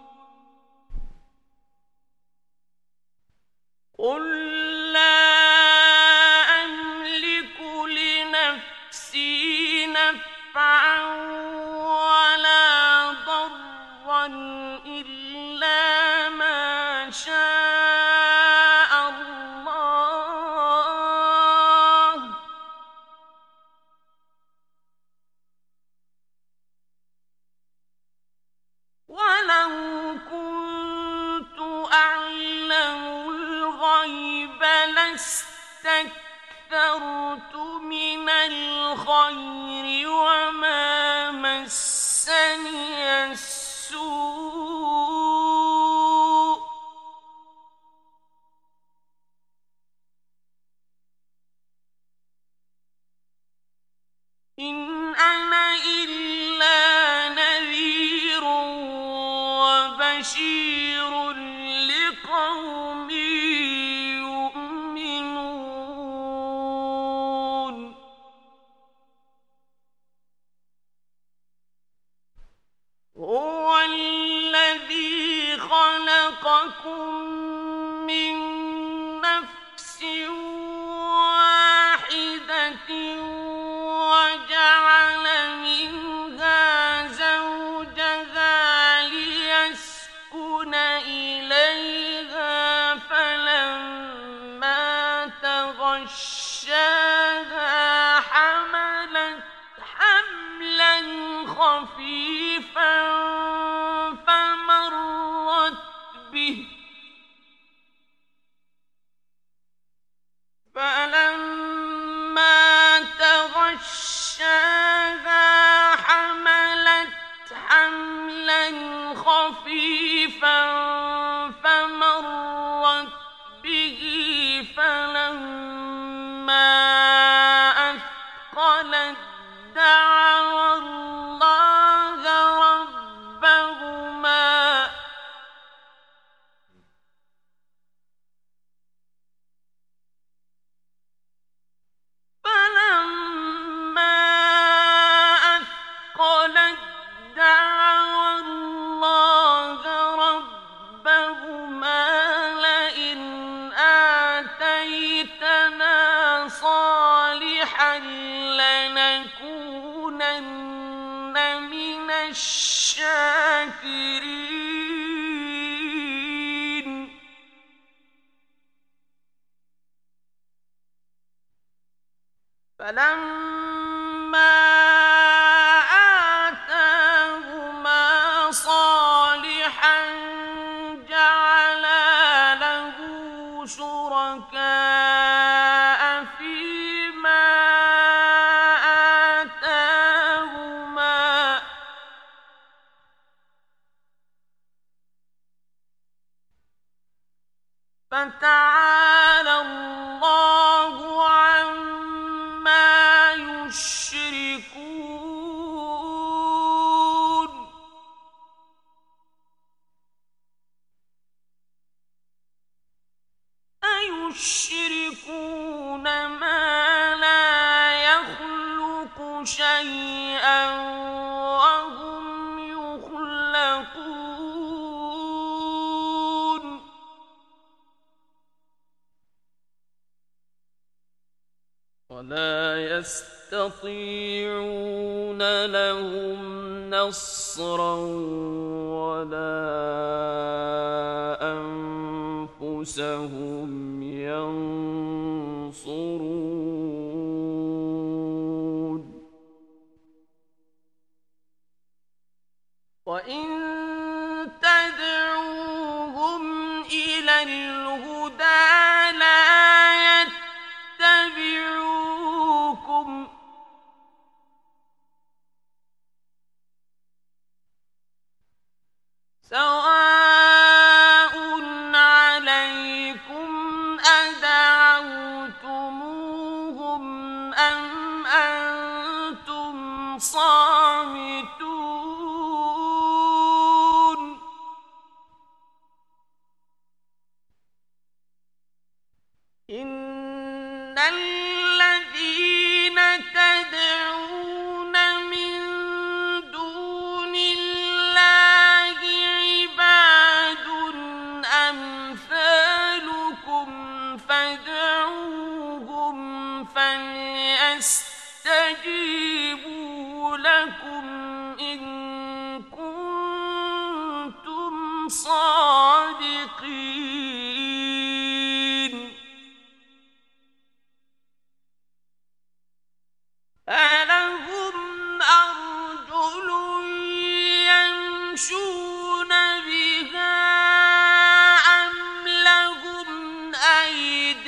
قل لا أملك لنفسي نفعا ولا ضرا إلا ما شاء الله ولو كنت أعلم الغيب لاستكثرت من الخير وما مسني السوء إن أنا إلا نذير وبشير لقوم يؤمنون هو الذي خلقكم من نفس واحدة وجعل منها زوجها ليسكن إليها فلما تغشاها حملت حملا خفيفا فمرت به فلما تغشاها حملت حملا خفيفا فمرت به فلما أثقلت دعوا الله ربهما فلما أثقلت دعوا الله ربهما لئن آتيتنا صالحا لنكونن من الشاكرين فلما فتعالى الله عما يشركون أيشركون ما لا يخلق شيئا وهم يخلقون ولا يستطيعون لهم نصرا ولا أنفسهم ينصرون وإن تدعوهم إلى الهدى لا يتبعوكم سواء عليكم أدعوتموهم أم أنتم صامتون إن الذين تدعون من دون الله عباد أمثالكم فادعوهم فليستجيبوا لكم إن كنتم صادقين ألهم أرجل يمشون بها أم لهم أيد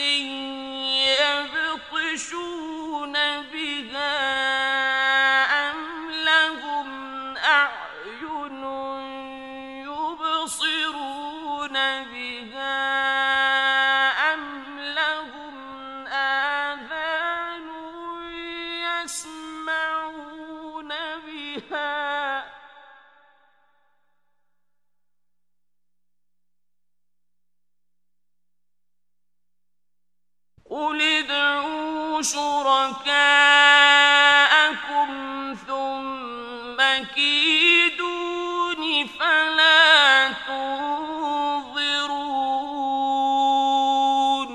يبطشون بها أم لهم أعين يبصرون بها أم لهم آذان يسمعون بها قل ادعوا شركاءكم ثم كيدون فلا تنظرون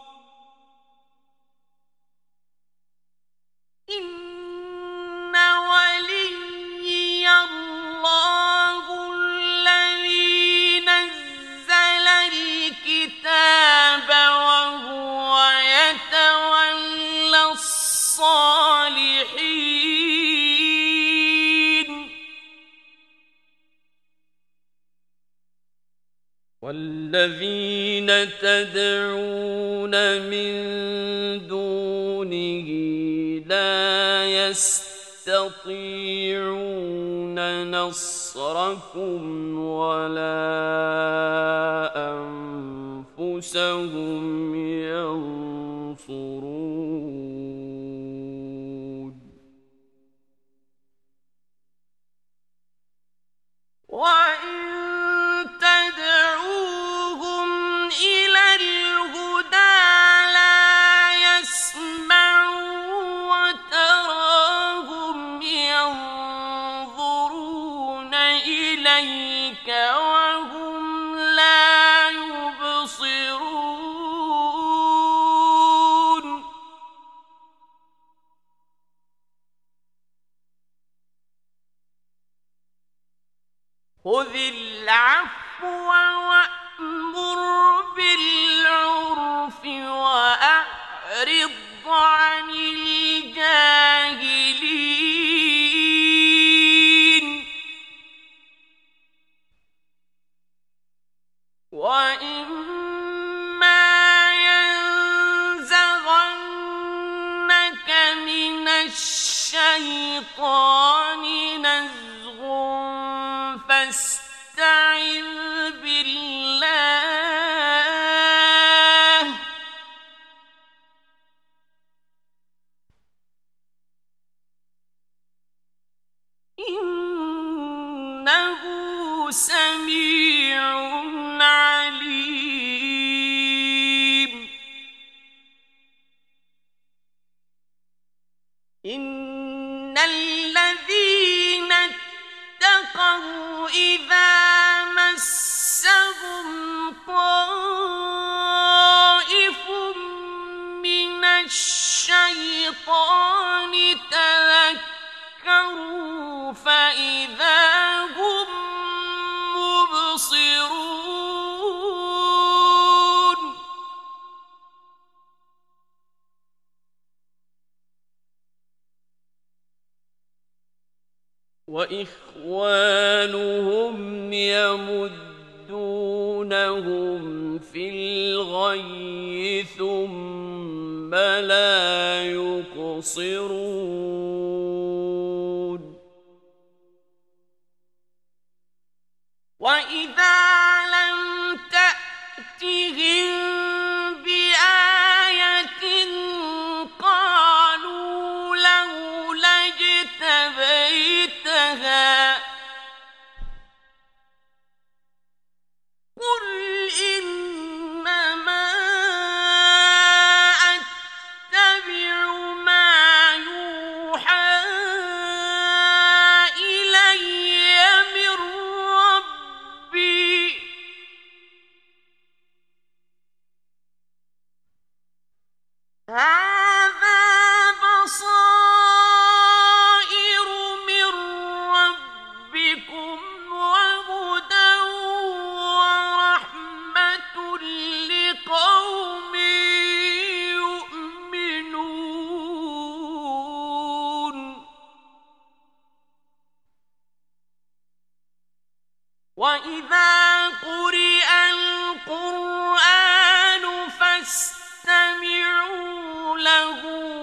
إن وليي الله الذي نزل الكتاب وهو يتولى الصالحين والذين تدعون من دونه لا يستطيعون نصركم ولا أنفسهم ينصرون وإن تدعوهم إلى الهدى لا يسمعوا وتراهم ينظرون إليك وهم لا يبصرون خذ العفو وأمر بالعرف وأعرض عن الجاهلين وإما ينزغنك من الشيطان نزغ فاستعذ بالله الذين اتقوا إذا مسهم طائف من الشيطان تذكروا فإذا هم مبصرون وإخوانهم يمدونهم في الغي ثم لا يقصرون وإذا لم تأتهم بآية قالوا لولا اجتبيتها قل إنما أتبع ما يوحى إلي من ربي هذا بصائر من ربكم وهدى ورحمة لقوم يؤمنون وإذا قرئ القرآن فاستمعوا له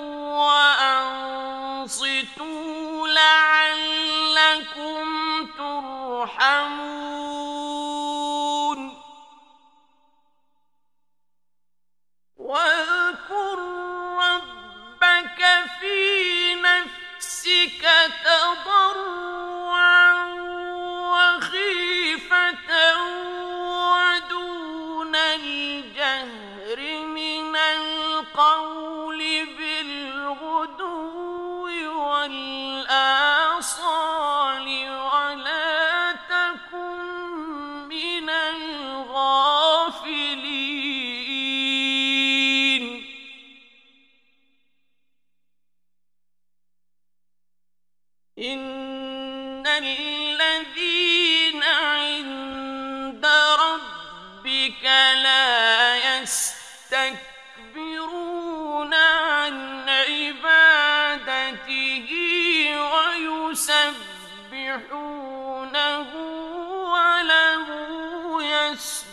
وأنصتوا لعلكم ترحمون واذكر ربك في نفسك تضرعا وخيفة ودون الجهر من القول بالغدو والآصال ولا تكن من الغافلين إن الذين عند ربك لا يستكبرون عن عبادته ويسبحونه وله يسجدون